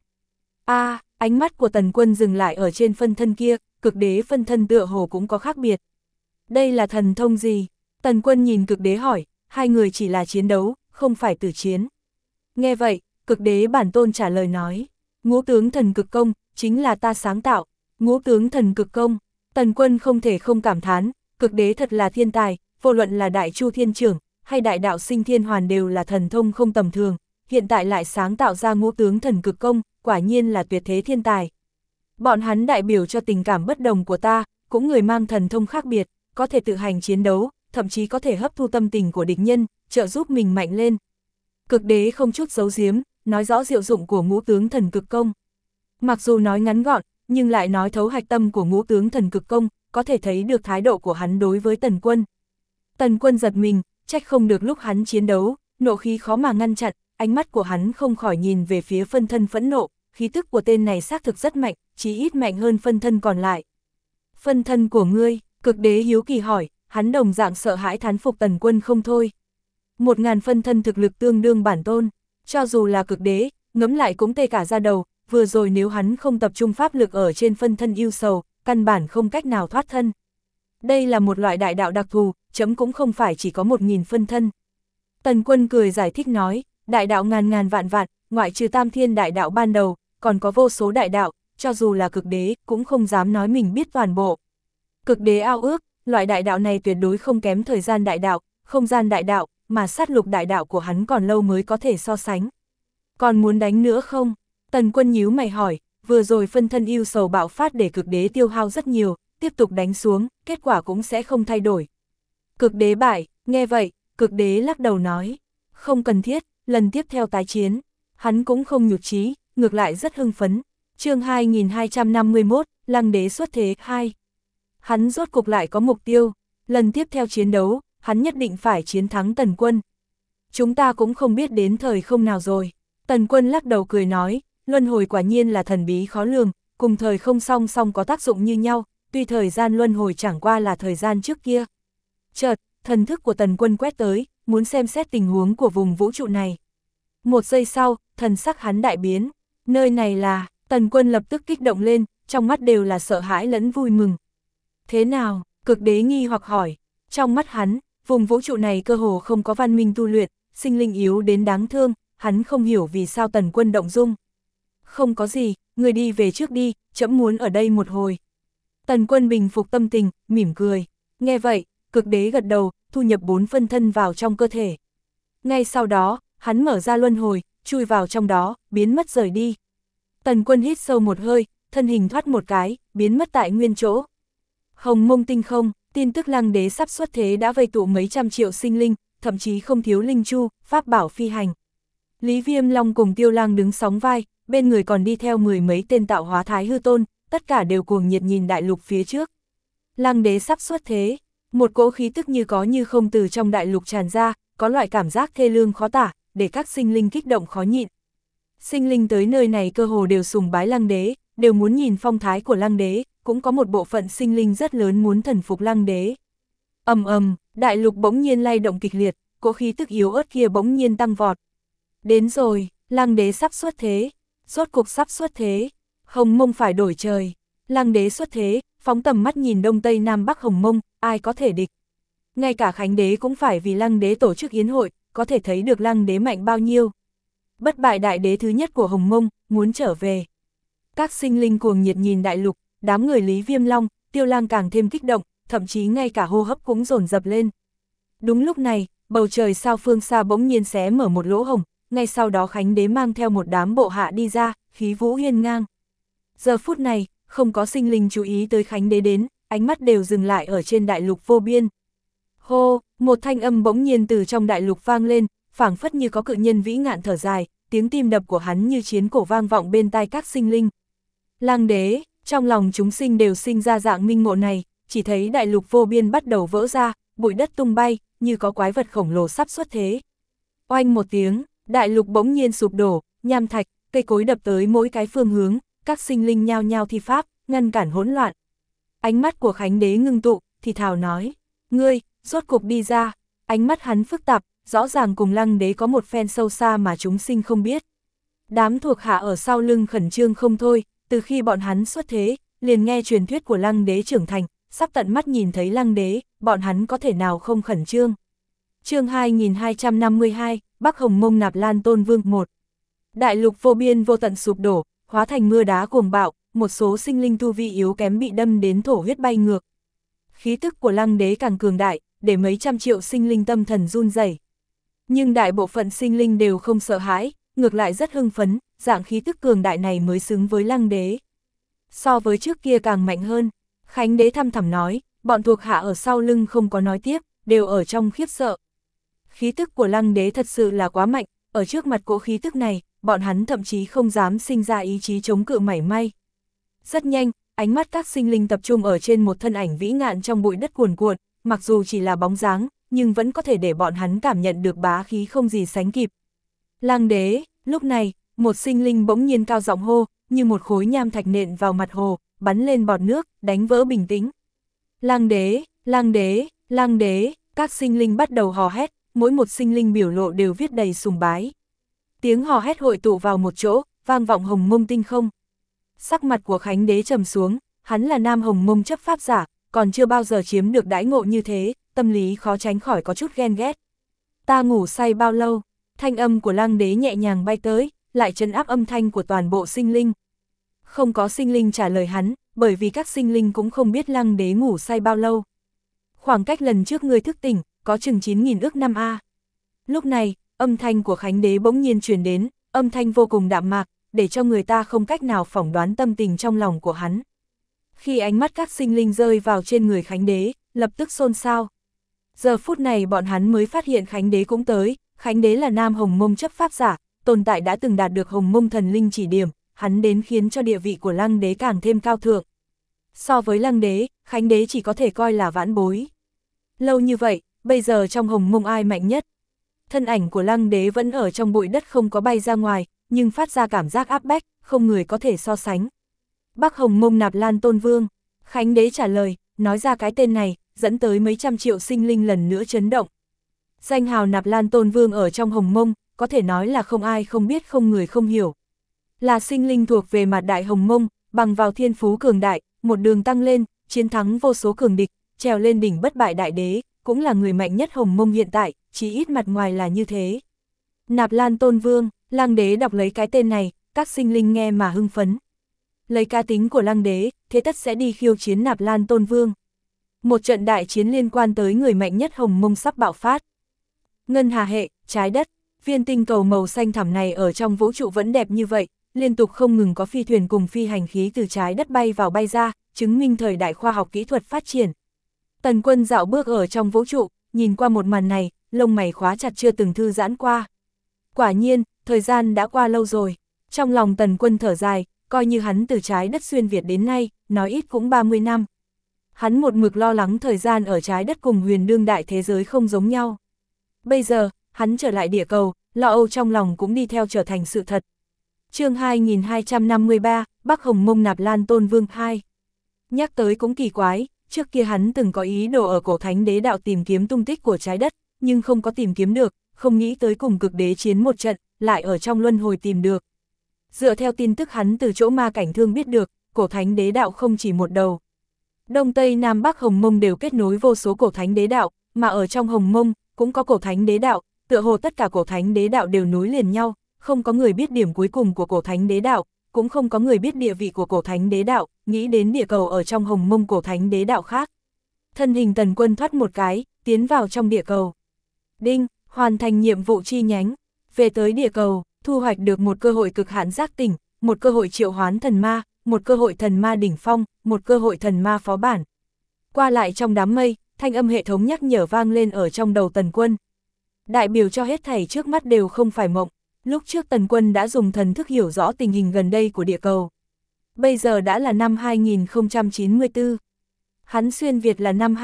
Ánh mắt của Tần Quân dừng lại ở trên phân thân kia, cực đế phân thân tựa hồ cũng có khác biệt. Đây là thần thông gì? Tần Quân nhìn cực đế hỏi, hai người chỉ là chiến đấu, không phải tử chiến. Nghe vậy, cực đế bản tôn trả lời nói, ngũ tướng thần cực công, chính là ta sáng tạo, ngũ tướng thần cực công. Tần Quân không thể không cảm thán, cực đế thật là thiên tài, vô luận là đại chu thiên trưởng, hay đại đạo sinh thiên hoàn đều là thần thông không tầm thường, hiện tại lại sáng tạo ra ngũ tướng thần cực công, quả nhiên là tuyệt thế thiên tài. Bọn hắn đại biểu cho tình cảm bất đồng của ta, cũng người mang thần thông khác biệt, có thể tự hành chiến đấu, thậm chí có thể hấp thu tâm tình của địch nhân, trợ giúp mình mạnh lên. Cực đế không chút giấu giếm, nói rõ diệu dụng của ngũ tướng thần cực công. Mặc dù nói ngắn gọn, nhưng lại nói thấu hạch tâm của ngũ tướng thần cực công, có thể thấy được thái độ của hắn đối với Tần Quân. Tần Quân giật mình, trách không được lúc hắn chiến đấu, nộ khí khó mà ngăn chặn, ánh mắt của hắn không khỏi nhìn về phía phân thân phẫn nộ, khí tức của tên này xác thực rất mạnh, chí ít mạnh hơn phân thân còn lại. Phân thân của ngươi, cực đế hiếu kỳ hỏi, hắn đồng dạng sợ hãi thán phục Tần Quân không thôi. 1000 phân thân thực lực tương đương bản tôn, cho dù là cực đế, ngẫm lại cũng tê cả da đầu, vừa rồi nếu hắn không tập trung pháp lực ở trên phân thân yêu sầu, căn bản không cách nào thoát thân. Đây là một loại đại đạo đặc thù, chấm cũng không phải chỉ có 1000 phân thân. Tần Quân cười giải thích nói, đại đạo ngàn ngàn vạn vạn, ngoại trừ tam thiên đại đạo ban đầu, còn có vô số đại đạo, cho dù là cực đế, cũng không dám nói mình biết toàn bộ. Cực đế ao ước, loại đại đạo này tuyệt đối không kém thời gian đại đạo, không gian đại đạo, mà sát lục đại đạo của hắn còn lâu mới có thể so sánh. Còn muốn đánh nữa không? Tần Quân nhíu mày hỏi, vừa rồi phân thân yêu sầu bạo phát để cực đế tiêu hao rất nhiều, tiếp tục đánh xuống, kết quả cũng sẽ không thay đổi. Cực đế bại, nghe vậy, cực đế lắc đầu nói, Không cần thiết, lần tiếp theo tái chiến, hắn cũng không nhụt chí, ngược lại rất hưng phấn. Chương 2251, Lăng Đế xuất thế 2. Hắn rốt cục lại có mục tiêu, lần tiếp theo chiến đấu, hắn nhất định phải chiến thắng Tần Quân. Chúng ta cũng không biết đến thời không nào rồi. Tần Quân lắc đầu cười nói, luân hồi quả nhiên là thần bí khó lường, cùng thời không song song có tác dụng như nhau, tuy thời gian luân hồi chẳng qua là thời gian trước kia. Chợt, thần thức của Tần Quân quét tới, muốn xem xét tình huống của vùng vũ trụ này. Một giây sau, thần sắc hắn đại biến, nơi này là, Tần Quân lập tức kích động lên, trong mắt đều là sợ hãi lẫn vui mừng. Thế nào? Cực đế nghi hoặc hỏi, trong mắt hắn, vùng vũ trụ này cơ hồ không có văn minh tu luyện, sinh linh yếu đến đáng thương, hắn không hiểu vì sao Tần Quân động dung. Không có gì, người đi về trước đi, trẫm muốn ở đây một hồi. Tần Quân bình phục tâm tình, mỉm cười. Nghe vậy, cực đế gật đầu, thu nhập 4 phân thân vào trong cơ thể. Ngay sau đó, hắn mở ra luân hồi, chui vào trong đó, biến mất rời đi. Tần Quân hít sâu một hơi, thân hình thoát một cái, biến mất tại nguyên chỗ. Hồng Mông tinh không, tin tức Lăng Đế sắp xuất thế đã vây tụ mấy trăm triệu sinh linh, thậm chí không thiếu linh chu, pháp bảo phi hành. Lý Viêm Long cùng Tiêu Lang đứng sóng vai, bên người còn đi theo 10 mấy tên tạo hóa thái hư tôn, tất cả đều cuồng nhiệt nhìn đại lục phía trước. Lăng Đế sắp xuất thế, một cỗ khí tức như có như không từ trong đại lục tràn ra, có loại cảm giác thê lương khó tả, để các sinh linh kích động khó nhịn. Sinh linh tới nơi này cơ hồ đều sùng bái Lăng Đế, đều muốn nhìn phong thái của Lăng Đế, cũng có một bộ phận sinh linh rất lớn muốn thần phục Lăng Đế. Ầm ầm, đại lục bỗng nhiên lay động kịch liệt, cỗ khí tức yếu ớt kia bỗng nhiên tăng vọt. Đến rồi, Lăng Đế sắp xuất thế, rốt cục sắp xuất thế, Hồng Mông phải đổi trời. Lăng Đế xuất thế, phóng tầm mắt nhìn đông tây nam bắc Hồng Mông, ai có thể địch. Ngay cả Khánh Đế cũng phải vì Lăng Đế tổ chức yến hội, có thể thấy được Lăng Đế mạnh bao nhiêu. Bất bại đại đế thứ nhất của Hồng Mông, muốn trở về. Các sinh linh cuồng nhiệt nhìn đại lục, đám người Lý Viêm Long, Tiêu Lang càng thêm kích động, thậm chí ngay cả hô hấp cũng dồn dập lên. Đúng lúc này, bầu trời sao phương xa bỗng nhiên xé mở một lỗ hổng, ngay sau đó Khánh Đế mang theo một đám bộ hạ đi ra, khí vũ hiên ngang. Giờ phút này, không có sinh linh chú ý tới Khánh Đế đến, ánh mắt đều dừng lại ở trên đại lục vô biên. Hô, một thanh âm bỗng nhiên từ trong đại lục vang lên, phảng phất như có cự nhân vĩ ngạn thở dài, tiếng tim đập của hắn như chiến cổ vang vọng bên tai các sinh linh. Lăng Đế, trong lòng chúng sinh đều sinh ra dạng minh ngộ này, chỉ thấy đại lục vô biên bắt đầu vỡ ra, bụi đất tung bay, như có quái vật khổng lồ sắp xuất thế. Oanh một tiếng, đại lục bỗng nhiên sụp đổ, nham thạch, cây cối đập tới mỗi cái phương hướng, các sinh linh nhao nhao thi pháp, ngăn cản hỗn loạn. Ánh mắt của Khánh Đế ngưng tụ, thì thào nói, ngươi, rốt cục đi ra. Ánh mắt hắn phức tạp, rõ ràng cùng Lăng Đế có một phen sâu xa mà chúng sinh không biết. Đám thuộc hạ ở sau lưng khẩn trương không thôi, từ khi bọn hắn xuất thế, liền nghe truyền thuyết của Lăng Đế trưởng thành, sắp tận mắt nhìn thấy Lăng Đế, bọn hắn có thể nào không khẩn trương. Chương 2252, Bắc Hồng Mông Nạp Lan Tôn Vương 1. Đại lục vô biên vô tận sụp đổ, hóa thành mưa đá cuồng bạo, một số sinh linh tu vi yếu kém bị đâm đến thổ huyết bay ngược. Khí tức của Lăng Đế càng cường đại, để mấy trăm triệu sinh linh tâm thần run rẩy. Nhưng đại bộ phận sinh linh đều không sợ hãi, ngược lại rất hưng phấn, dạng khí tức cường đại này mới xứng với Lăng Đế. So với trước kia càng mạnh hơn, Khánh Đế thăm thẳm nói, bọn thuộc hạ ở sau lưng không có nói tiếp, đều ở trong khiếp sợ. Khí tức của Lăng Đế thật sự là quá mạnh, ở trước mặt cỗ khí tức này, bọn hắn thậm chí không dám sinh ra ý chí chống cự mảy may. Rất nhanh, ánh mắt các sinh linh tập trung ở trên một thân ảnh vĩ ngạn trong bụi đất cuồn cuộn, mặc dù chỉ là bóng dáng, nhưng vẫn có thể để bọn hắn cảm nhận được bá khí không gì sánh kịp. Lăng Đế, lúc này, một sinh linh bỗng nhiên cao giọng hô, như một khối nham thạch nện vào mặt hồ, bắn lên bọt nước, đánh vỡ bình tĩnh. Lăng Đế, Lăng Đế, Lăng Đế, các sinh linh bắt đầu hò hét, mỗi một sinh linh biểu lộ đều viết đầy sùng bái. Tiếng hò hét hội tụ vào một chỗ, vang vọng Hồng Mông tinh không. Sắc mặt của Khánh Đế trầm xuống, hắn là Nam Hồng Mông chấp pháp giả, còn chưa bao giờ chiếm được đãi ngộ như thế, tâm lý khó tránh khỏi có chút ghen ghét. Ta ngủ say bao lâu? Thanh âm của Lăng Đế nhẹ nhàng bay tới, lại trấn áp âm thanh của toàn bộ sinh linh. Không có sinh linh trả lời hắn, bởi vì các sinh linh cũng không biết Lăng Đế ngủ say bao lâu. Khoảng cách lần trước ngươi thức tỉnh, có chừng 9.000 ức năm a. Lúc này, âm thanh của Khánh Đế bỗng nhiên truyền đến, âm thanh vô cùng đạm mạc, để cho người ta không cách nào phỏng đoán tâm tình trong lòng của hắn. Khi ánh mắt các sinh linh rơi vào trên người Khánh Đế, lập tức xôn xao. Giờ phút này bọn hắn mới phát hiện Khánh Đế cũng tới, Khánh Đế là Nam Hồng Mông chấp pháp giả, tồn tại đã từng đạt được Hồng Mông thần linh chỉ điểm, hắn đến khiến cho địa vị của Lăng Đế càng thêm cao thượng. So với Lăng Đế, Khánh Đế chỉ có thể coi là vãn bối. Lâu như vậy, bây giờ trong Hồng Mông ai mạnh nhất? Thân ảnh của Lăng Đế vẫn ở trong bụi đất không có bay ra ngoài, nhưng phát ra cảm giác áp bách, không người có thể so sánh. Bắc Hồng Mông Nạp Lan Tôn Vương, Khánh Đế trả lời, nói ra cái tên này, dẫn tới mấy trăm triệu sinh linh lần nữa chấn động. Danh hào Nạp Lan Tôn Vương ở trong Hồng Mông, có thể nói là không ai không biết không người không hiểu. Là sinh linh thuộc về mặt đại Hồng Mông, bằng vào thiên phú cường đại, một đường tăng lên, chiến thắng vô số cường địch, trèo lên đỉnh bất bại đại đế, cũng là người mạnh nhất Hồng Mông hiện tại, chỉ ít mặt ngoài là như thế. Nạp Lan Tôn Vương, Lăng Đế đọc lấy cái tên này, các sinh linh nghe mà hưng phấn. Lấy cá tính của Lăng Đế, thế tất sẽ đi khiêu chiến Nạp Lan Tôn Vương. Một trận đại chiến liên quan tới người mạnh nhất Hồng Mông sắp bạo phát. Ngân hà hệ, trái đất, viên tinh cầu màu xanh thẳm này ở trong vũ trụ vẫn đẹp như vậy, liên tục không ngừng có phi thuyền cùng phi hành khí từ trái đất bay vào bay ra, chứng minh thời đại khoa học kỹ thuật phát triển. Tần Quân dạo bước ở trong vũ trụ, nhìn qua một màn này, lông mày khóa chặt chưa từng thư giãn qua. Quả nhiên, thời gian đã qua lâu rồi. Trong lòng Tần Quân thở dài, coi như hắn từ trái đất xuyên Việt đến nay, nói ít cũng 30 năm. Hắn một mực lo lắng thời gian ở trái đất cùng huyền đương đại thế giới không giống nhau. Bây giờ, hắn trở lại địa cầu, lo âu trong lòng cũng đi theo trở thành sự thật. Chương 2253, Bắc Hồng Mông Nạp Lan Tôn Vương 2. Nhắc tới cũng kỳ quái, trước kia hắn từng có ý đồ ở Cổ Thánh Đế đạo tìm kiếm tung tích của trái đất, nhưng không có tìm kiếm được, không nghĩ tới cùng cực đế chiến một trận, lại ở trong luân hồi tìm được. Dựa theo tin tức hắn từ chỗ Ma Cảnh Thương biết được, Cổ Thánh Đế đạo không chỉ một đầu. Đông Tây Nam Bắc Hồng Mông đều kết nối vô số Cổ Thánh Đế đạo, mà ở trong Hồng Mông cũng có Cổ Thánh Đế đạo, tựa hồ tất cả Cổ Thánh Đế đạo đều nối liền nhau, không có người biết điểm cuối cùng của Cổ Thánh Đế đạo, cũng không có người biết địa vị của Cổ Thánh Đế đạo, nghĩ đến địa cầu ở trong Hồng Mông Cổ Thánh Đế đạo khác. Thân hình Tần Quân thoát một cái, tiến vào trong địa cầu. Đinh, hoàn thành nhiệm vụ chi nhánh, về tới địa cầu, thu hoạch được một cơ hội cực hạn giác tỉnh, một cơ hội triệu hoán thần ma, một cơ hội thần ma đỉnh phong, một cơ hội thần ma phó bản. Qua lại trong đám mây, thanh âm hệ thống nhắc nhở vang lên ở trong đầu Tần Quân. Đại biểu cho hết thảy trước mắt đều không phải mộng, lúc trước Tần Quân đã dùng thần thức hiểu rõ tình hình gần đây của địa cầu. Bây giờ đã là năm 2094. Hắn xuyên Việt là năm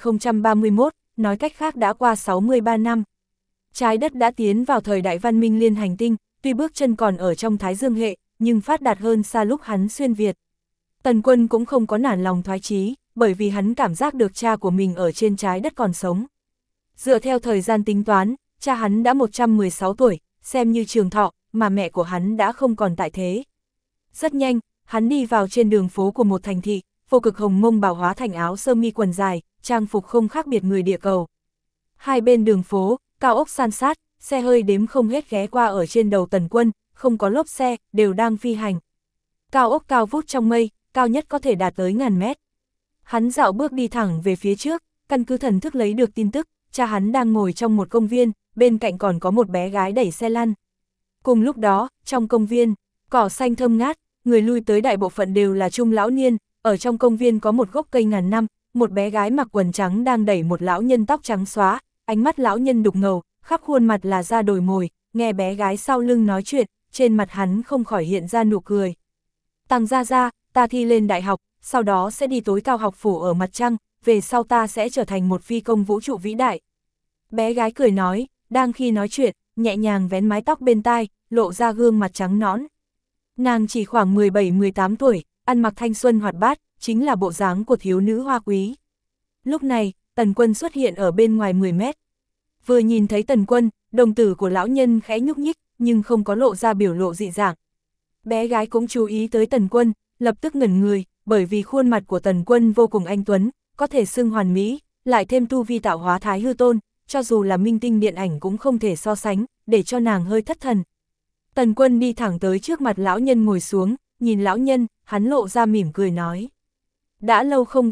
2031, nói cách khác đã qua 63 năm. Trái đất đã tiến vào thời đại văn minh liên hành tinh, tuy bước chân còn ở trong Thái Dương hệ, nhưng phát đạt hơn xa lúc hắn xuyên Việt. Tần Quân cũng không có nản lòng thoái chí, bởi vì hắn cảm giác được cha của mình ở trên trái đất còn sống. Dựa theo thời gian tính toán, cha hắn đã 116 tuổi, xem như trường thọ, mà mẹ của hắn đã không còn tại thế. Rất nhanh, hắn đi vào trên đường phố của một thành thị, vô cực Hồng Mông bào hóa thành áo sơ mi quần dài, trang phục không khác biệt người địa cầu. Hai bên đường phố, cao ốc san sát, xe hơi đếm không hết ghé qua ở trên đầu Tần Quân, không có lốp xe, đều đang phi hành. Cao ốc cao vút trong mây, cao nhất có thể đạt tới ngàn mét. Hắn dạo bước đi thẳng về phía trước, căn cứ thần thức lấy được tin tức, cha hắn đang ngồi trong một công viên, bên cạnh còn có một bé gái đẩy xe lăn. Cùng lúc đó, trong công viên, cỏ xanh thơm ngát, người lui tới đại bộ phận đều là trung lão niên, ở trong công viên có một gốc cây ngàn năm, một bé gái mặc quần trắng đang đẩy một lão nhân tóc trắng xóa, ánh mắt lão nhân đục ngầu, khắp khuôn mặt là da đồi mồi, nghe bé gái sau lưng nói chuyện, trên mặt hắn không khỏi hiện ra nụ cười. Tăng Gia, ta thi lên đại học, sau đó sẽ đi tối cao học phủ ở mặt trăng, về sau ta sẽ trở thành một phi công vũ trụ vĩ đại. Bé gái cười nói, đang khi nói chuyện, nhẹ nhàng vén mái tóc bên tai, lộ ra gương mặt trắng nõn. Nàng chỉ khoảng 17-18 tuổi, ăn mặc thanh xuân hoạt bát, chính là bộ dáng của thiếu nữ hoa quý. Lúc này, Tần Quân xuất hiện ở bên ngoài 10 mét. Vừa nhìn thấy Tần Quân, đồng tử của lão nhân khẽ nhúc nhích, nhưng không có lộ ra biểu lộ dị dạng. Bé gái cũng chú ý tới Tần Quân, lập tức ngẩn người, bởi vì khuôn mặt của Tần Quân vô cùng anh tuấn, có thể xưng hoàn mỹ, lại thêm tu vi tạo hóa thái hư tôn, cho dù là minh tinh điện ảnh cũng không thể so sánh, để cho nàng hơi thất thần. Tần Quân đi thẳng tới trước mặt lão nhân ngồi xuống, nhìn lão nhân, hắn lộ ra mỉm cười nói. Đã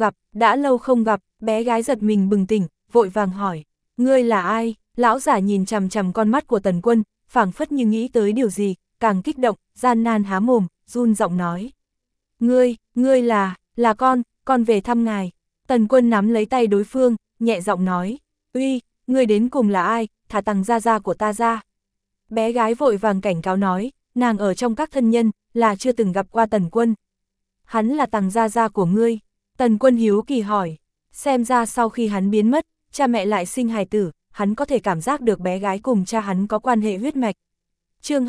lâu không gặp, bé gái giật mình bừng tỉnh, vội vàng hỏi, ngươi là ai? Lão giả nhìn chằm chằm con mắt của Tần Quân, phảng phất như nghĩ tới điều gì, càng kích động, gian nan há mồm, run giọng nói. Ngươi là con về thăm ngài. Tần Quân nắm lấy tay đối phương, nhẹ giọng nói, uy, ngươi đến cùng là ai, thả Tằng gia gia của ta ra. Bé gái vội vàng cảnh cáo nói, nàng ở trong các thân nhân, là chưa từng gặp qua Tần Quân. Hắn là Tằng gia gia của ngươi. Tần Quân hiếu kỳ hỏi, xem ra sau khi hắn biến mất, cha mẹ lại sinh hài tử, hắn có thể cảm giác được bé gái cùng cha hắn có quan hệ huyết mạch. Chương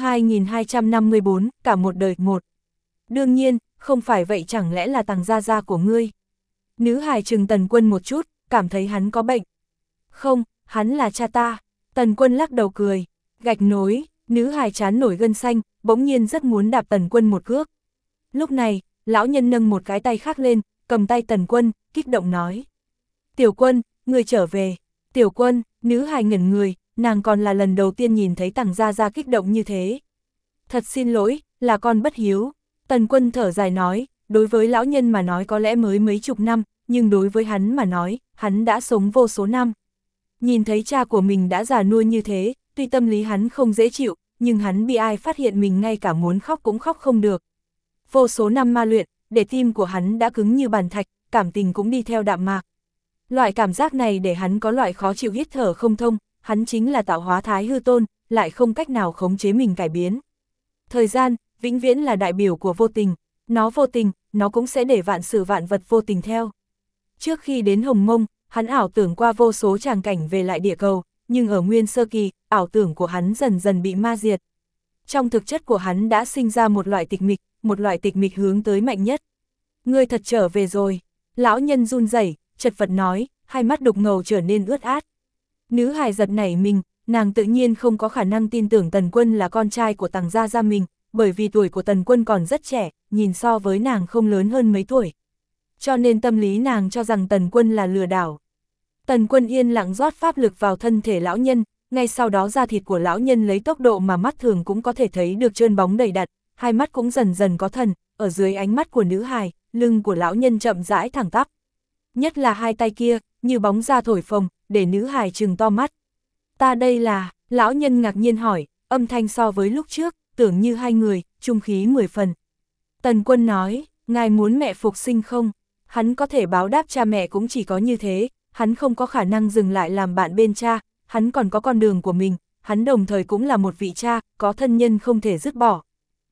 2254, cả một đời một. Đương nhiên, không phải vậy, chẳng lẽ là Tằng gia gia của ngươi? Nữ hài trừng Tần Quân một chút, cảm thấy hắn có bệnh. Không, hắn là cha ta. Tần Quân lắc đầu cười, gạch nối, nữ hài chán nổi gân xanh, bỗng nhiên rất muốn đạp Tần Quân một cước. Lúc này, lão nhân nâng một cái tay khác lên, cầm tay Tần Quân, kích động nói. Tiểu Quân, người trở về. Tiểu Quân, nữ hài ngẩn người, nàng còn là lần đầu tiên nhìn thấy Tằng gia gia kích động như thế. Thật xin lỗi, là con bất hiếu. Tần Quân thở dài nói, đối với lão nhân mà nói có lẽ mới mấy chục năm, nhưng đối với hắn mà nói, hắn đã sống vô số năm. Nhìn thấy cha của mình đã già nua như thế, tuy tâm lý hắn không dễ chịu, nhưng hắn bị ai phát hiện mình ngay cả muốn khóc cũng khóc không được. Vô số năm ma luyện, để tim của hắn đã cứng như bàn thạch, cảm tình cũng đi theo đạm mạc. Loại cảm giác này để hắn có loại khó chịu hít thở không thông, hắn chính là tạo hóa Thái Hư Tôn, lại không cách nào khống chế mình cải biến. Thời gian, vĩnh viễn là đại biểu của vô tình, nó vô tình, nó cũng sẽ để vạn sự vạn vật vô tình theo. Trước khi đến Hồng Mông, hắn ảo tưởng qua vô số tràng cảnh về lại địa cầu, nhưng ở nguyên sơ kỳ, ảo tưởng của hắn dần dần bị ma diệt. Trong thực chất của hắn đã sinh ra một loại tịch mịch hướng tới mạnh nhất. Ngươi thật trở về rồi. Lão nhân run rẩy, chật vật nói, hai mắt đục ngầu trở nên ướt át. Nữ hài giật nảy mình, nàng tự nhiên không có khả năng tin tưởng Tần Quân là con trai của Tằng gia gia mình, bởi vì tuổi của Tần Quân còn rất trẻ, nhìn so với nàng không lớn hơn mấy tuổi. Cho nên tâm lý nàng cho rằng Tần Quân là lừa đảo. Tần Quân yên lặng rót pháp lực vào thân thể lão nhân, ngay sau đó da thịt của lão nhân lấy tốc độ mà mắt thường cũng có thể thấy được trơn bóng đầy đặn, hai mắt cũng dần dần có thần, ở dưới ánh mắt của nữ hài, lưng của lão nhân chậm rãi thẳng tắp. Nhất là hai tay kia, như bóng da thổi phồng, để nữ hài trừng to mắt. Ta đây là, lão nhân ngạc nhiên hỏi, âm thanh so với lúc trước, tưởng như hai người, trung khí 10 phần. Tần Quân nói, ngài muốn mẹ phục sinh không? Hắn có thể báo đáp cha mẹ cũng chỉ có như thế, hắn không có khả năng dừng lại làm bạn bên cha, hắn còn có con đường của mình, hắn đồng thời cũng là một vị cha, có thân nhân không thể dứt bỏ.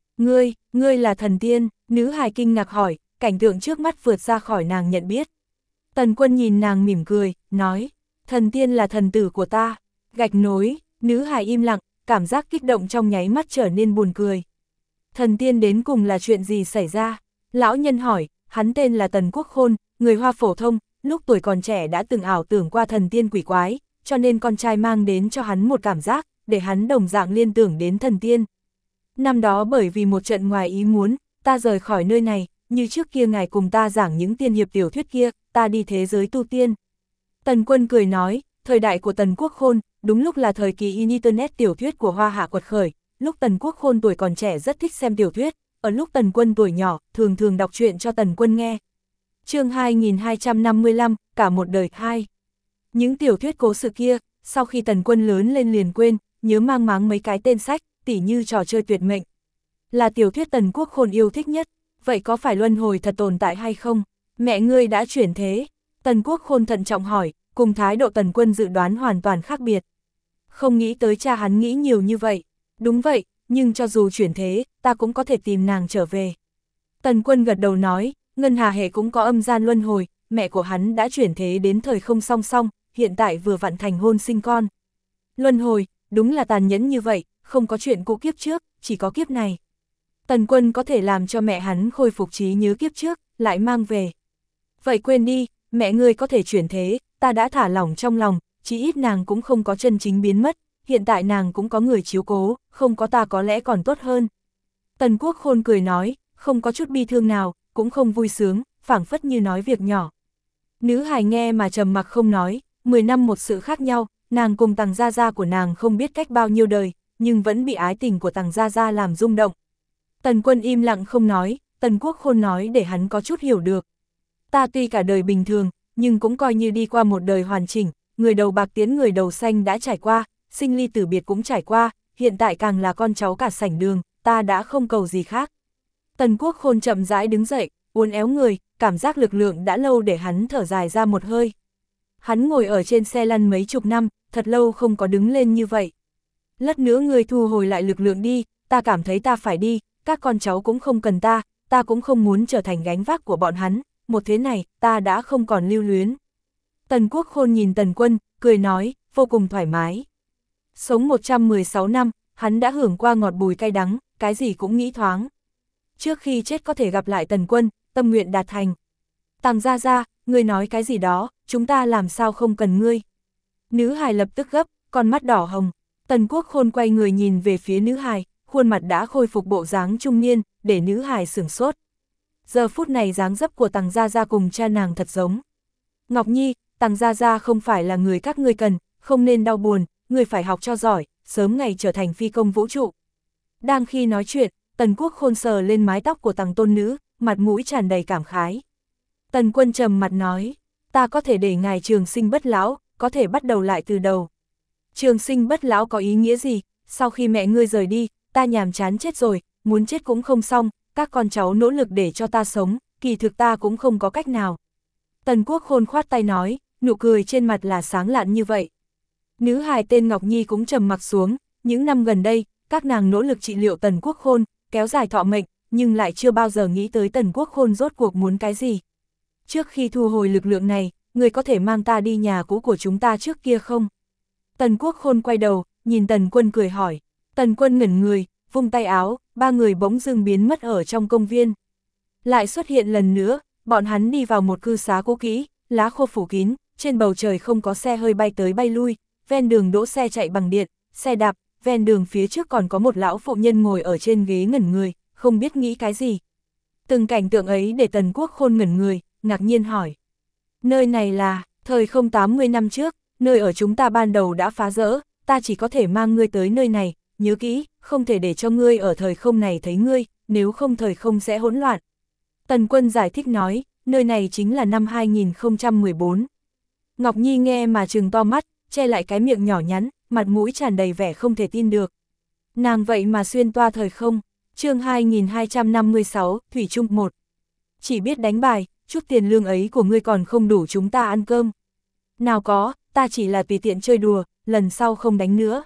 Ngươi là thần tiên, nữ hài kinh ngạc hỏi, cảnh tượng trước mắt vượt ra khỏi nàng nhận biết. Tần Quân nhìn nàng mỉm cười, nói, thần tiên là thần tử của ta. Gạch nối, nữ hài im lặng, cảm giác kích động trong nháy mắt trở nên buồn cười. Thần tiên đến cùng là chuyện gì xảy ra? Lão nhân hỏi, hắn tên là Tần Quốc Khôn, người Hoa phổ thông, lúc tuổi còn trẻ đã từng ảo tưởng qua thần tiên quỷ quái, cho nên con trai mang đến cho hắn một cảm giác, để hắn đồng dạng liên tưởng đến thần tiên. Năm đó bởi vì một trận ngoài ý muốn, ta rời khỏi nơi này, như trước kia ngài cùng ta giảng những tiên hiệp tiểu thuyết kia, ta đi thế giới tu tiên. Tần Quân cười nói, thời đại của Tần Quốc Khôn, đúng lúc là thời kỳ Internet tiểu thuyết của Hoa Hạ quật khởi, lúc Tần Quốc Khôn tuổi còn trẻ rất thích xem tiểu thuyết, ở lúc Tần Quân tuổi nhỏ, thường đọc truyện cho Tần Quân nghe. Chương 2255, cả một đời 2. Những tiểu thuyết cố sự kia, sau khi Tần Quân lớn lên liền quên, nhớ mang máng mấy cái tên sách, tỉ như trò chơi tuyệt mệnh. Là tiểu thuyết Tần Quốc Khôn yêu thích nhất, vậy có phải luân hồi thật tồn tại hay không? Mẹ ngươi đã chuyển thế? Tần Quốc Khôn thận trọng hỏi, cùng thái độ Tần Quân dự đoán hoàn toàn khác biệt. Không nghĩ tới cha hắn nghĩ nhiều như vậy. Đúng vậy, nhưng cho dù chuyển thế, ta cũng có thể tìm nàng trở về. Tần Quân gật đầu nói, Ngân Hà hệ cũng có âm gian luân hồi, mẹ của hắn đã chuyển thế đến thời không song song, hiện tại vừa vặn thành hôn sinh con. Luân hồi, đúng là tàn nhẫn như vậy, không có chuyện cũ kiếp trước, chỉ có kiếp này. Tần Quân có thể làm cho mẹ hắn khôi phục trí nhớ kiếp trước, lại mang về. Vậy quên đi, mẹ ngươi có thể chuyển thế, ta đã thả lỏng trong lòng, chỉ ít nàng cũng không có chân chính biến mất, hiện tại nàng cũng có người chiếu cố, không có ta có lẽ còn tốt hơn. Tần Quốc Khôn cười nói, không có chút bi thương nào, cũng không vui sướng, phảng phất như nói việc nhỏ. Nữ hài nghe mà trầm mặc không nói, 10 năm một sự khác nhau, nàng cùng Tằng gia gia của nàng không biết cách bao nhiêu đời, nhưng vẫn bị ái tình của Tằng gia gia làm rung động. Tần Quân im lặng không nói, Tần Quốc Khôn nói để hắn có chút hiểu được. Ta tuy cả đời bình thường, nhưng cũng coi như đi qua một đời hoàn chỉnh, người đầu bạc tiến người đầu xanh đã trải qua, sinh ly tử biệt cũng trải qua, hiện tại càng là con cháu cả sảnh đường, ta đã không cầu gì khác. Tần Quốc Khôn chậm rãi đứng dậy, uốn éo người, cảm giác lực lượng đã lâu để hắn thở dài ra một hơi. Hắn ngồi ở trên xe lăn mấy chục năm, thật lâu không có đứng lên như vậy. Lát nữa ngươi thu hồi lại lực lượng đi, ta cảm thấy ta phải đi, các con cháu cũng không cần ta cũng không muốn trở thành gánh vác của bọn hắn, một thế này, ta đã không còn lưu luyến. Tần Quốc Khôn nhìn Tần Quân, cười nói, vô cùng thoải mái. Sống 116 năm, hắn đã hưởng qua ngọt bùi cay đắng, cái gì cũng nghĩ thoáng. Trước khi chết có thể gặp lại Tần Quân, tâm nguyện đạt thành. Tằng gia, ngươi nói cái gì đó, chúng ta làm sao không cần ngươi. Nữ hài lập tức gấp, con mắt đỏ hồng. Tần Quốc Khôn quay người nhìn về phía nữ hài, khuôn mặt đã khôi phục bộ dáng trung niên, để nữ hài sửng sốt. Giờ phút này dáng dấp của Tằng gia cùng cha nàng thật giống. Ngọc Nhi, Tằng gia không phải là người các ngươi cần, không nên đau buồn, ngươi phải học cho giỏi, sớm ngày trở thành phi công vũ trụ. Đang khi nói chuyện, Tần Quốc Khôn sờ lên mái tóc của Tằng tôn nữ, mặt mũi tràn đầy cảm khái. Tần Quân trầm mặt nói, ta có thể để ngài trường sinh bất lão, có thể bắt đầu lại từ đầu. Trường sinh bất lão có ý nghĩa gì? Sau khi mẹ ngươi rời đi, ta nhàm chán chết rồi, muốn chết cũng không xong, các con cháu nỗ lực để cho ta sống, kỳ thực ta cũng không có cách nào. Tần Quốc Khôn khoát tay nói, nụ cười trên mặt là sáng lạn như vậy. Nữ hài tên Ngọc Nhi cũng trầm mặc xuống, những năm gần đây, các nàng nỗ lực trị liệu Tần Quốc Khôn, kéo dài thọ mệnh, nhưng lại chưa bao giờ nghĩ tới Tần Quốc Khôn rốt cuộc muốn cái gì. Trước khi thu hồi lực lượng này, người có thể mang ta đi nhà cũ của chúng ta trước kia không? Tần Quốc Khôn quay đầu, nhìn Tần Quân cười hỏi. Tần Quân ngẩn người, vung tay áo, ba người bỗng dưng biến mất ở trong công viên. Lại xuất hiện lần nữa, bọn hắn đi vào một cư xá cũ kỹ, lá khô phủ kín, trên bầu trời không có xe hơi bay tới bay lui, ven đường đỗ xe chạy bằng điện, xe đạp, ven đường phía trước còn có một lão phụ nhân ngồi ở trên ghế ngẩn người, không biết nghĩ cái gì. Từng cảnh tượng ấy để Tần Quốc Khôn ngẩn người, ngạc nhiên hỏi. Nơi này là, thời không 80 năm trước, nơi ở chúng ta ban đầu đã phá rỡ, ta chỉ có thể mang ngươi tới nơi này, nhớ kỹ, không thể để cho ngươi ở thời không này thấy ngươi, nếu không thời không sẽ hỗn loạn. Tần Quân giải thích nói, nơi này chính là năm 2014. Ngọc Nhi nghe mà trừng to mắt, che lại cái miệng nhỏ nhắn, mặt mũi tràn đầy vẻ không thể tin được. Nàng vậy mà xuyên toa thời không, chương 2256, Thủy Trung 1. Chỉ biết đánh bài, chút tiền lương ấy của ngươi còn không đủ chúng ta ăn cơm. Nào có, ta chỉ là tùy tiện chơi đùa, lần sau không đánh nữa.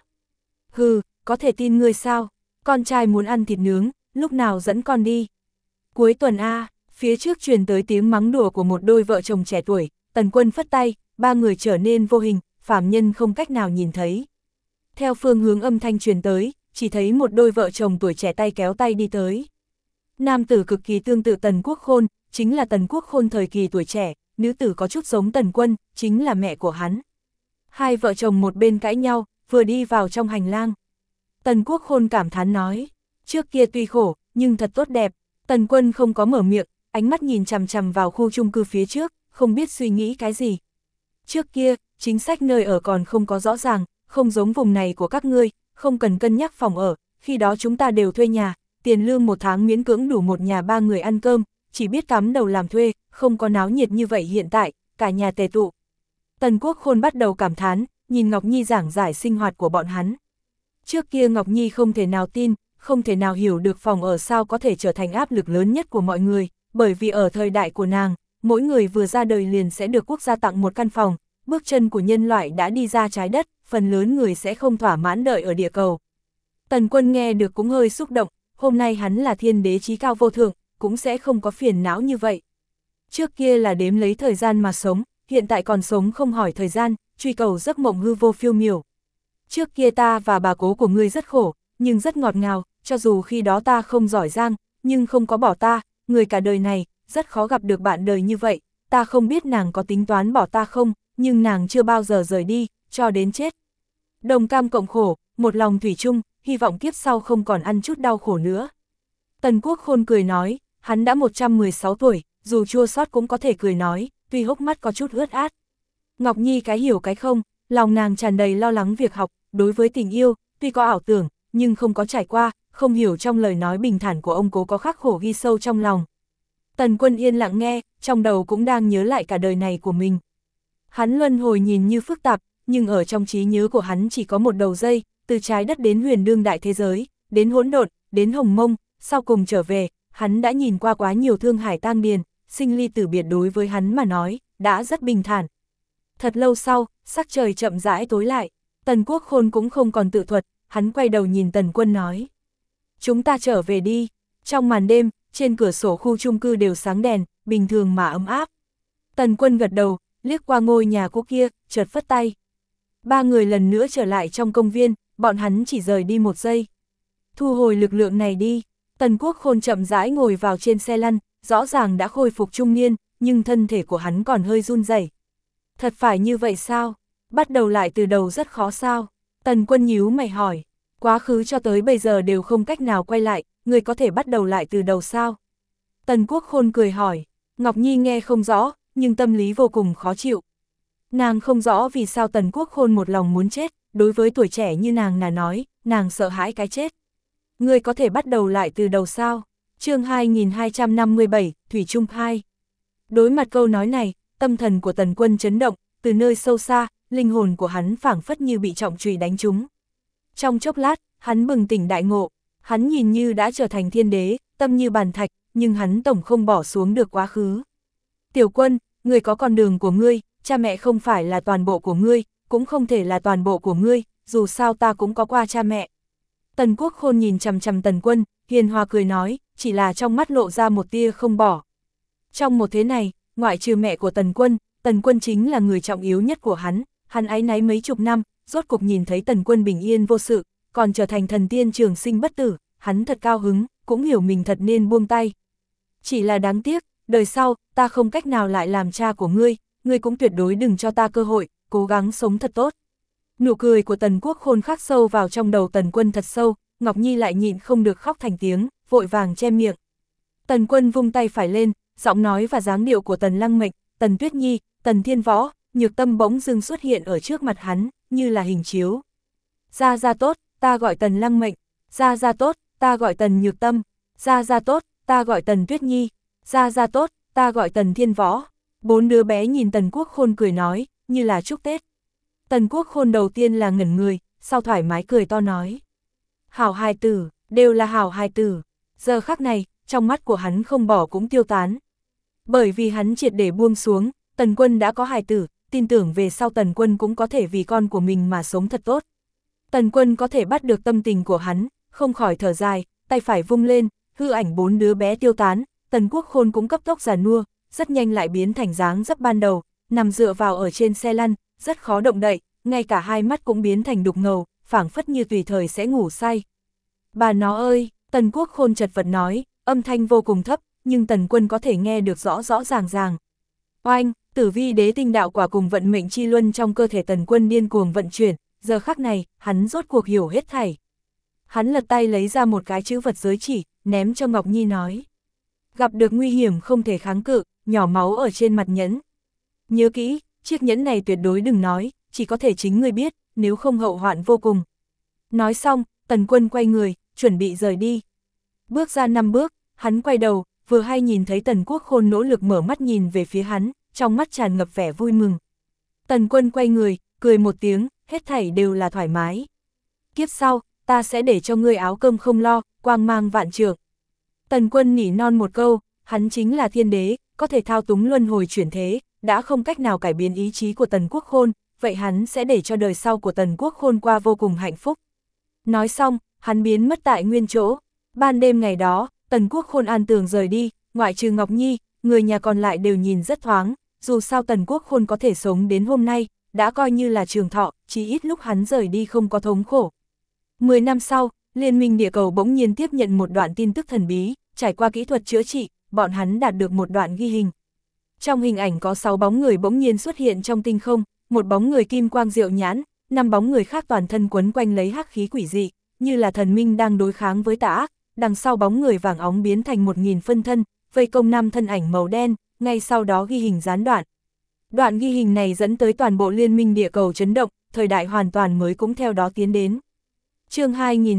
Hừ, có thể tin ngươi sao, con trai muốn ăn thịt nướng, lúc nào dẫn con đi. Cuối tuần A, phía trước truyền tới tiếng mắng đùa của một đôi vợ chồng trẻ tuổi, Tần Quân phất tay, ba người trở nên vô hình, phàm nhân không cách nào nhìn thấy. Theo phương hướng âm thanh truyền tới, chỉ thấy một đôi vợ chồng tuổi trẻ tay kéo tay đi tới. Nam tử cực kỳ tương tự Tần Quốc Khôn, chính là Tần Quốc Khôn thời kỳ tuổi trẻ, nữ tử có chút giống Tần Quân, chính là mẹ của hắn. Hai vợ chồng một bên cãi nhau, vừa đi vào trong hành lang. Tần Quốc Khôn cảm thán nói, trước kia tuy khổ, nhưng thật tốt đẹp. Tần Quân không có mở miệng, ánh mắt nhìn chằm chằm vào khu chung cư phía trước, không biết suy nghĩ cái gì. Trước kia, chính sách nơi ở còn không có rõ ràng, không giống vùng này của các ngươi, không cần cân nhắc phòng ở, khi đó chúng ta đều thuê nhà, tiền lương một tháng miễn cưỡng đủ một nhà ba người ăn cơm, chỉ biết cắm đầu làm thuê, không có náo nhiệt như vậy hiện tại, cả nhà tề tụ. Tần Quốc Khôn bắt đầu cảm thán, nhìn Ngọc Nhi giảng giải sinh hoạt của bọn hắn. Trước kia Ngọc Nhi không thể nào tin, không thể nào hiểu được phòng ở sao có thể trở thành áp lực lớn nhất của mọi người, bởi vì ở thời đại của nàng, mỗi người vừa ra đời liền sẽ được quốc gia tặng một căn phòng, bước chân của nhân loại đã đi ra trái đất, phần lớn người sẽ không thỏa mãn đợi ở địa cầu. Tần Quân nghe được cũng hơi xúc động, hôm nay hắn là thiên đế chí cao vô thượng, cũng sẽ không có phiền não như vậy. Trước kia là đếm lấy thời gian mà sống, hiện tại còn sống không hỏi thời gian, truy cầu giấc mộng hư vô phiêu miểu. Trước kia ta và bà cố của ngươi rất khổ, nhưng rất ngọt ngào, cho dù khi đó ta không giỏi giang, nhưng không có bỏ ta, người cả đời này, rất khó gặp được bạn đời như vậy, ta không biết nàng có tính toán bỏ ta không, nhưng nàng chưa bao giờ rời đi, cho đến chết. Đồng cam cộng khổ, một lòng thủy chung, hy vọng kiếp sau không còn ăn chút đau khổ nữa. Tần Quốc Khôn cười nói, hắn đã 116 tuổi, dù chua xót cũng có thể cười nói, tuy hốc mắt có chút ướt át. Ngọc Nhi cái hiểu cái không, lòng nàng tràn đầy lo lắng việc học, đối với tình yêu, tuy có ảo tưởng, nhưng không có trải qua, không hiểu trong lời nói bình thản của ông cố có khắc khổ ghi sâu trong lòng. Tần Quân yên lặng nghe, trong đầu cũng đang nhớ lại cả đời này của mình. Hắn luân hồi nhìn như phức tạp, nhưng ở trong trí nhớ của hắn chỉ có một đầu dây, từ trái đất đến huyền đương đại thế giới, đến hỗn độn, đến hồng mông, sau cùng trở về, hắn đã nhìn qua quá nhiều thương hải tang điền, sinh ly tử biệt đối với hắn mà nói, đã rất bình thản. Thật lâu sau, sắc trời chậm rãi tối lại, Tần Quốc Khôn cũng không còn tự thuật, hắn quay đầu nhìn Tần Quân nói. Chúng ta trở về đi. Trong màn đêm, trên cửa sổ khu chung cư đều sáng đèn, bình thường mà ấm áp. Tần Quân gật đầu, liếc qua ngôi nhà cũ kia, chợt phất tay. Ba người lần nữa trở lại trong công viên, bọn hắn chỉ rời đi 1 giây. Thu hồi lực lượng này đi. Tần Quốc Khôn chậm rãi ngồi vào trên xe lăn, rõ ràng đã khôi phục trung niên, nhưng thân thể của hắn còn hơi run rẩy. Thật phải như vậy sao? Bắt đầu lại từ đầu rất khó sao? Tần Quân nhíu mày hỏi. Quá khứ cho tới bây giờ đều không cách nào quay lại, người có thể bắt đầu lại từ đầu sao? Tần Quốc Khôn cười hỏi. Ngọc Nhi nghe không rõ, nhưng tâm lý vô cùng khó chịu. Nàng không rõ vì sao Tần Quốc Khôn một lòng muốn chết, đối với tuổi trẻ như nàng là nói, nàng sợ hãi cái chết. Người có thể bắt đầu lại từ đầu sao? Chương 2257, Thủy Trung 2. Đối mặt câu nói này, tâm thần của Tần Quân chấn động, từ nơi sâu xa, linh hồn của hắn phảng phất như bị trọng chùy đánh trúng. Trong chốc lát, hắn bừng tỉnh đại ngộ, hắn nhìn như đã trở thành thiên đế, tâm như bàn thạch, nhưng hắn tổng không bỏ xuống được quá khứ. Tiểu Quân, ngươi có con đường của ngươi, cha mẹ không phải là toàn bộ của ngươi, cũng không thể là toàn bộ của ngươi, dù sao ta cũng có qua cha mẹ. Tần Quốc Khôn nhìn chằm chằm Tần Quân, hiền hòa cười nói, chỉ là trong mắt lộ ra một tia không bỏ. Trong một thế này, ngoại trừ mẹ của Tần Quân chính là người trọng yếu nhất của hắn áy náy mấy chục năm, rốt cục nhìn thấy Tần Quân bình yên vô sự, còn trở thành thần tiên trường sinh bất tử, hắn thật cao hứng, cũng hiểu mình thật nên buông tay. Chỉ là đáng tiếc, đời sau, ta không cách nào lại làm cha của ngươi, ngươi cũng tuyệt đối đừng cho ta cơ hội, cố gắng sống thật tốt. Nụ cười của Tần Quốc Khôn khắc sâu vào trong đầu Tần Quân thật sâu, Ngọc Nhi lại nhịn không được khóc thành tiếng, vội vàng che miệng. Tần Quân vung tay phải lên, giọng nói và dáng điệu của Tần Lăng Mệnh, Tần Tuyết Nhi, Tần Thiên Võ, Nhược Tâm bỗng dưng xuất hiện ở trước mặt hắn, như là hình chiếu. Gia Gia tốt, ta gọi Tần Lăng Mệnh, Gia Gia tốt, ta gọi Tần Nhược Tâm, Gia Gia tốt, ta gọi Tần Tuyết Nhi, Gia Gia tốt, ta gọi Tần Thiên Võ. 4 đứa bé nhìn Tần Quốc Khôn cười nói, như là chúc Tết. Tần Quốc Khôn đầu tiên là ngẩn người, sau thoải mái cười to nói. Hảo hài tử, đều là hảo hài tử. Giờ khắc này, trong mắt của hắn không bỏ cũng tiêu tán. Bởi vì hắn triệt để buông xuống, Tần Quân đã có hài tử, tin tưởng về sau Tần Quân cũng có thể vì con của mình mà sống thật tốt. Tần Quân có thể bắt được tâm tình của hắn, không khỏi thở dài, tay phải vung lên, hư ảnh 4 đứa bé tiêu tán, Tần Quốc Khôn cũng cấp tốc già nua, rất nhanh lại biến thành dáng dấp ban đầu, nằm dựa vào ở trên xe lăn, rất khó động đậy, ngay cả hai mắt cũng biến thành đục ngầu, phảng phất như tùy thời sẽ ngủ say. Bà nó ơi, Tần Quốc Khôn chật vật nói, âm thanh vô cùng thấp, nhưng Tần Quân có thể nghe được rõ rõ ràng ràng. Oanh, tử vi đế tinh đạo quả cùng vận mệnh chi luân trong cơ thể Tần Quân điên cuồng vận chuyển, giờ khắc này, hắn rốt cuộc hiểu hết thảy. Hắn lật tay lấy ra một cái chữ vật giới chỉ, ném cho Ngọc Nhi nói. Gặp được nguy hiểm không thể kháng cự, nhỏ máu ở trên mặt nhẫn. Nhớ kỹ, chiếc nhẫn này tuyệt đối đừng nói, chỉ có thể chính ngươi biết, nếu không hậu hoạn vô cùng. Nói xong, Tần Quân quay người, chuẩn bị rời đi. Bước ra 5 bước, hắn quay đầu, vừa hay nhìn thấy Tần Quốc Khôn nỗ lực mở mắt nhìn về phía hắn, trong mắt tràn ngập vẻ vui mừng. Tần Quân quay người, cười một tiếng, hết thảy đều là thoải mái. Kiếp sau, ta sẽ để cho ngươi áo cơm không lo, quang mang vạn trượng. Tần Quân nỉ non một câu, hắn chính là thiên đế, có thể thao túng luân hồi chuyển thế, đã không cách nào cải biến ý chí của Tần Quốc Khôn, vậy hắn sẽ để cho đời sau của Tần Quốc Khôn qua vô cùng hạnh phúc. Nói xong, hắn biến mất tại nguyên chỗ. Ban đêm ngày đó, Tần Quốc Khôn an tường rời đi, ngoại trừ Ngọc Nhi, người nhà còn lại đều nhìn rất thoáng, dù sao Tần Quốc Khôn có thể sống đến hôm nay, đã coi như là trường thọ, chỉ ít lúc hắn rời đi không có thống khổ. 10 năm sau, Liên minh địa cầu bỗng nhiên tiếp nhận một đoạn tin tức thần bí, trải qua kỹ thuật chữa trị, bọn hắn đạt được một đoạn ghi hình. Trong hình ảnh có 6 bóng người bỗng nhiên xuất hiện trong tinh không, một bóng người kim quang diệu nhãn, 5 bóng người khác toàn thân quấn quanh lấy hắc khí quỷ dị, như là thần minh đang đối kháng với tà ác, đằng sau bóng người vàng óng biến thành 1000 phân thân, vây công 5 thân ảnh màu đen, ngay sau đó ghi hình gián đoạn. Đoạn ghi hình này dẫn tới toàn bộ liên minh địa cầu chấn động, thời đại hoàn toàn mới cũng theo đó tiến đến. Chương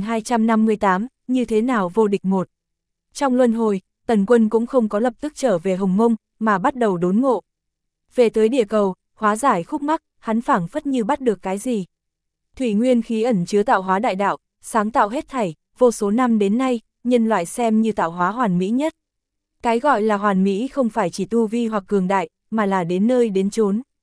2258, như thế nào vô địch 1. Trong luân hồi, Tần Quân cũng không có lập tức trở về Hồng Mông, mà bắt đầu đốn ngộ. Về tới địa cầu, hóa giải khúc mắc, hắn phảng phất như bắt được cái gì. Thủy nguyên khí ẩn chứa tạo hóa đại đạo, sáng tạo hết thảy, vô số năm đến nay, nhân loại xem như tạo hóa hoàn mỹ nhất. Cái gọi là hoàn mỹ không phải chỉ tu vi hoặc cường đại, mà là đến nơi đến chốn.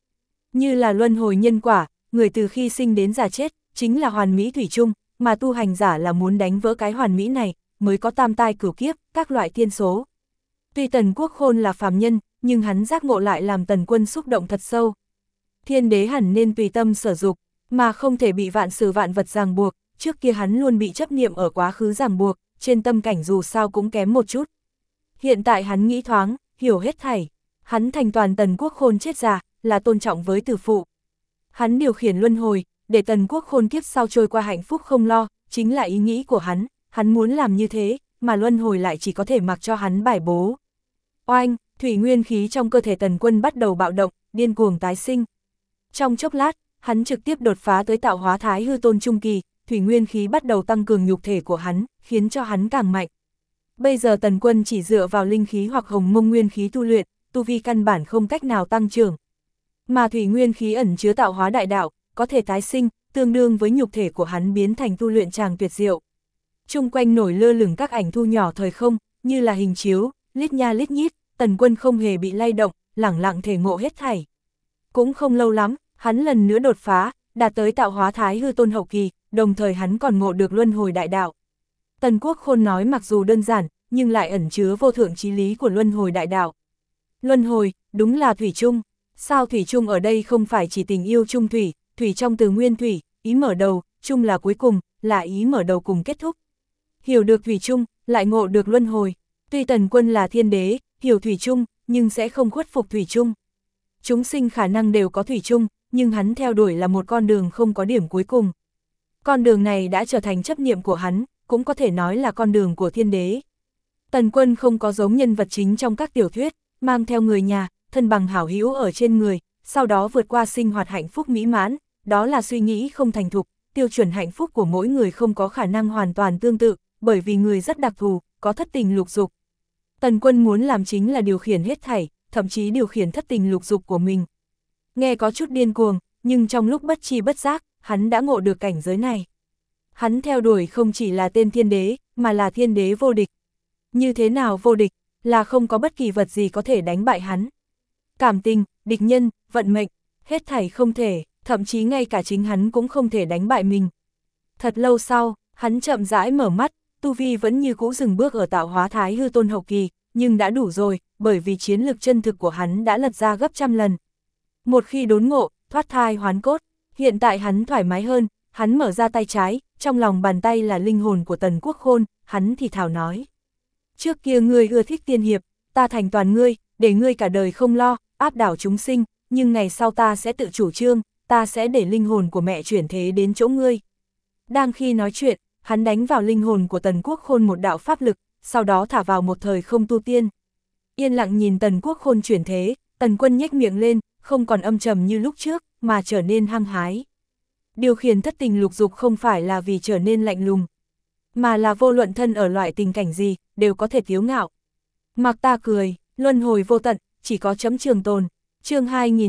Như là luân hồi nhân quả, người từ khi sinh đến già chết, chính là hoàn mỹ thủy chung, mà tu hành giả là muốn đánh vỡ cái hoàn mỹ này, mới có tam tai cửu kiếp, các loại thiên số. Tuy Tần Quốc Khôn là phàm nhân, nhưng hắn giác ngộ lại làm Tần Quân xúc động thật sâu. Thiên đế hẳn nên tùy tâm sở dục, mà không thể bị vạn sự vạn vật ràng buộc, trước kia hắn luôn bị chấp niệm ở quá khứ ràng buộc, trên tâm cảnh dù sao cũng kém một chút. Hiện tại hắn nghĩ thoáng, hiểu hết thảy, hắn thành toàn Tần Quốc Khôn chết già, là tôn trọng với tử phụ. Hắn điều khiển luân hồi, để Tần Quốc Khôn kiếp sau trôi qua hạnh phúc không lo, chính là ý nghĩ của hắn muốn làm như thế, mà luân hồi lại chỉ có thể mặc cho hắn bài bố. Oanh, thủy nguyên khí trong cơ thể Tần Quân bắt đầu bạo động, điên cuồng tái sinh. Trong chốc lát, hắn trực tiếp đột phá tới tạo hóa thái hư tôn trung kỳ, thủy nguyên khí bắt đầu tăng cường nhục thể của hắn, khiến cho hắn càng mạnh. Bây giờ Tần Quân chỉ dựa vào linh khí hoặc hồng mông nguyên khí tu luyện, tu vi căn bản không cách nào tăng trưởng. Mà thủy nguyên khí ẩn chứa tạo hóa đại đạo, có thể tái sinh, tương đương với nhục thể của hắn biến thành tu luyện tràng tuyệt diệu. Chung quanh nổi lơ lửng các ảnh thu nhỏ thời không, như là hình chiếu, lít nha lít nhít, Tần Quân không hề bị lay động, lẳng lặng thể ngộ hết thảy. Cũng không lâu lắm, hắn lần nữa đột phá, đạt tới tạo hóa thái hư tôn hậu kỳ, đồng thời hắn còn ngộ được luân hồi đại đạo. Tần Quốc Khôn nói mặc dù đơn giản, nhưng lại ẩn chứa vô thượng chí lý của luân hồi đại đạo. Luân hồi, đúng là thủy chung. Sao thủy chung ở đây không phải chỉ tình yêu chung thủy, thủy trong từ nguyên thủy, ý mở đầu, chung là cuối cùng, là ý mở đầu cùng kết thúc. Hiểu được thủy chung, lại ngộ được luân hồi. Tuy Tần Quân là thiên đế, hiểu thủy chung, nhưng sẽ không khuất phục thủy chung. Chúng sinh khả năng đều có thủy chung, nhưng hắn theo đuổi là một con đường không có điểm cuối cùng. Con đường này đã trở thành chấp niệm của hắn, cũng có thể nói là con đường của thiên đế. Tần Quân không có giống nhân vật chính trong các tiểu thuyết, mang theo người nhà, thân bằng hảo hữu ở trên người, sau đó vượt qua sinh hoạt hạnh phúc mỹ mãn, đó là suy nghĩ không thành thục, tiêu chuẩn hạnh phúc của mỗi người không có khả năng hoàn toàn tương tự, bởi vì người rất đặc thù, có thất tình lục dục. Tần Quân muốn làm chính là điều khiển hết thảy, thậm chí điều khiển thất tình lục dục của mình. Nghe có chút điên cuồng, nhưng trong lúc bất chi bất giác, hắn đã ngộ được cảnh giới này. Hắn theo đuổi không chỉ là tên thiên đế, mà là thiên đế vô địch. Như thế nào vô địch? Là không có bất kỳ vật gì có thể đánh bại hắn. Cảm tình, địch nhân, vận mệnh, hết thảy không thể, thậm chí ngay cả chính hắn cũng không thể đánh bại mình. Thật lâu sau, hắn chậm rãi mở mắt, tu vi vẫn như cũ dừng bước ở tạo hóa thái hư tôn hậu kỳ, nhưng đã đủ rồi, bởi vì chiến lực chân thực của hắn đã lật ra gấp trăm lần. Một khi đốn ngộ, thoát thai hoán cốt, hiện tại hắn thoải mái hơn, hắn mở ra tay trái, trong lòng bàn tay là linh hồn của Tần Quốc Khôn, hắn thì thào nói. Trước kia ngươi ưa thích tiên hiệp, ta thành toàn ngươi, để ngươi cả đời không lo, áp đảo chúng sinh, nhưng ngày sau ta sẽ tự chủ trương, ta sẽ để linh hồn của mẹ chuyển thế đến chỗ ngươi. Đang khi nói chuyện, hắn đánh vào linh hồn của Tần Quốc Khôn một đạo pháp lực, sau đó thả vào một thời không tu tiên. Yên lặng nhìn Tần Quốc Khôn chuyển thế, Tần Quân nhếch miệng lên, không còn âm trầm như lúc trước, mà trở nên hăng hái. Điều khiển thất tình lục dục không phải là vì trở nên lạnh lùng, mà là vô luận thân ở loại tình cảnh gì, đều có thể kiêu ngạo. Mặc ta cười, luân hồi vô tận, chỉ có chấm trường tồn. Chương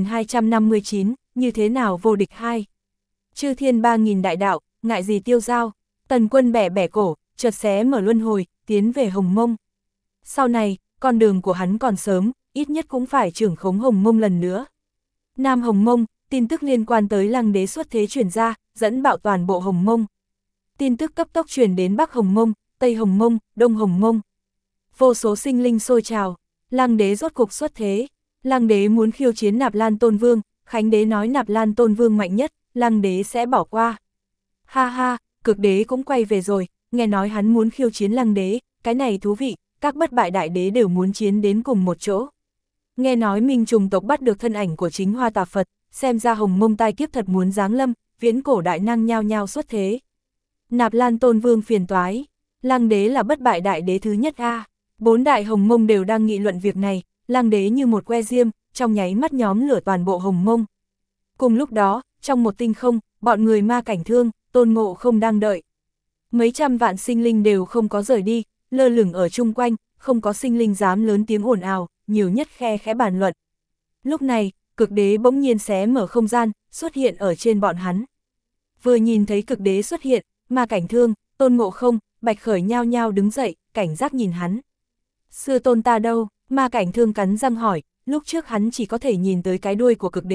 2259, như thế nào vô địch 2. Chư thiên 3000 đại đạo, ngại gì tiêu dao. Tần Quân bẻ bẻ cổ, chợt xé mở luân hồi, tiến về Hồng Mông. Sau này, con đường của hắn còn sớm, ít nhất cũng phải trưởng khống Hồng Mông lần nữa. Nam Hồng Mông, tin tức liên quan tới Lăng Đế xuất thế truyền ra, dẫn bạo toàn bộ Hồng Mông. Tin tức cấp tốc truyền đến Bắc Hồng Mông, Tây Hồng Mông, Đông Hồng Mông. Vô số sinh linh sôi trào, Lăng Đế rốt cục xuất thế. Lăng Đế muốn khiêu chiến Nạp Lan Tôn Vương, Khánh Đế nói Nạp Lan Tôn Vương mạnh nhất, Lăng Đế sẽ bỏ qua. Ha ha, Cực Đế cũng quay về rồi, nghe nói hắn muốn khiêu chiến Lăng Đế, cái này thú vị, các bất bại đại đế đều muốn chiến đến cùng một chỗ. Nghe nói Minh Trùng tộc bắt được thân ảnh của chính Hoa Tà Phật, xem ra Hồng Mông tai kiếp thật muốn giáng lâm, viễn cổ đại năng nhao nhao xuất thế. Nạp Lan Tôn Vương phiền toái, Lăng Đế là bất bại đại đế thứ nhất a. Bốn đại Hồng Mông đều đang nghị luận việc này, Lăng Đế như một que diêm, trong nháy mắt nhóm lửa toàn bộ Hồng Mông. Cùng lúc đó, trong một tinh không, bọn người Ma Cảnh Thương, Tôn Ngộ Không đang đợi. Mấy trăm vạn sinh linh đều không có rời đi, lơ lửng ở chung quanh, không có sinh linh dám lớn tiếng ồn ào, nhiều nhất khe khẽ bàn luận. Lúc này, Cực Đế bỗng nhiên xé mở không gian, xuất hiện ở trên bọn hắn. Vừa nhìn thấy Cực Đế xuất hiện, Ma Cảnh Thương, Tôn Ngộ Không, Bạch Khởi nhao nhao đứng dậy, cảnh giác nhìn hắn. Sư tôn ta đâu? Ma Cảnh Thương cắn răng hỏi, lúc trước hắn chỉ có thể nhìn tới cái đuôi của Cực Đế,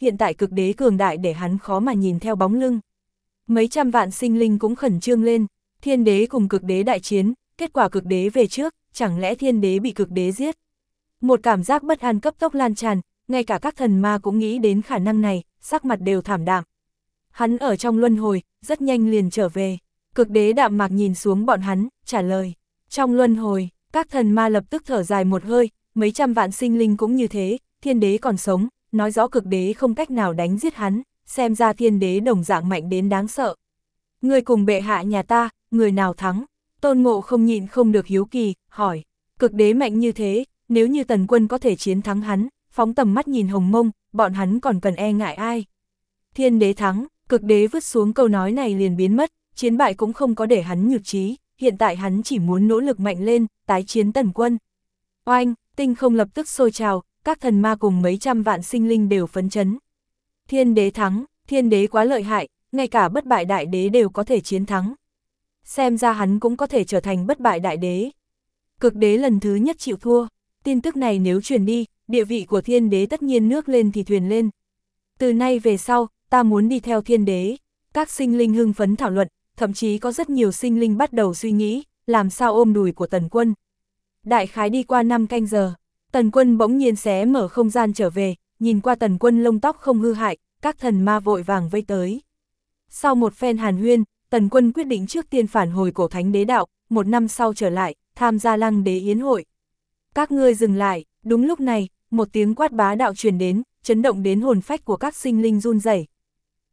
hiện tại cực đế cường đại để hắn khó mà nhìn theo bóng lưng. Mấy trăm vạn sinh linh cũng khẩn trương lên, thiên đế cùng cực đế đại chiến, kết quả cực đế về trước, chẳng lẽ thiên đế bị cực đế giết? Một cảm giác bất an cấp tốc lan tràn, ngay cả các thần ma cũng nghĩ đến khả năng này, sắc mặt đều thảm đạm. Hắn ở trong luân hồi, rất nhanh liền trở về. Cực đế đạm mạc nhìn xuống bọn hắn, trả lời. Trong luân hồi, các thần ma lập tức thở dài một hơi, mấy trăm vạn sinh linh cũng như thế, thiên đế còn sống, nói rõ cực đế không cách nào đánh giết hắn, xem ra thiên đế đồng dạng mạnh đến đáng sợ. Người cùng bệ hạ nhà ta, người nào thắng? Tôn Ngộ không nhịn không được hiếu kỳ, hỏi. Cực đế mạnh như thế, nếu như Tần Quân có thể chiến thắng hắn, phóng tầm mắt nhìn Hồng Mông, bọn hắn còn cần e ngại ai? Thiên đế thắng, cực đế vứt xuống câu nói này liền biến mất, chiến bại cũng không có để hắn nhụt chí, hiện tại hắn chỉ muốn nỗ lực mạnh lên, tái chiến Tần Quân. Oanh, tinh không lập tức sôi trào, các thần ma cùng mấy trăm vạn sinh linh đều phấn chấn. Thiên đế thắng, thiên đế quá lợi hại, ngay cả bất bại đại đế đều có thể chiến thắng. Xem ra hắn cũng có thể trở thành bất bại đại đế. Cực đế lần thứ nhất chịu thua, tin tức này nếu truyền đi, địa vị của thiên đế tất nhiên nước lên thì thuyền lên. Từ nay về sau, ta muốn đi theo thiên đế. Các sinh linh hưng phấn thảo luận, thậm chí có rất nhiều sinh linh bắt đầu suy nghĩ, làm sao ôm đùi của Tần Quân. Đại khái đi qua 5 canh giờ, Tần Quân bỗng nhiên xé mở không gian trở về, nhìn qua Tần Quân lông tóc không hư hại, các thần ma vội vàng vây tới. Sau một phen hàn huyên, Tần Quân quyết định trước tiên phản hồi cổ thánh đế đạo, 1 năm sau trở lại, tham gia lăng đế yến hội. Các ngươi dừng lại, đúng lúc này, một tiếng quát bá đạo truyền đến, chấn động đến hồn phách của các sinh linh run rẩy.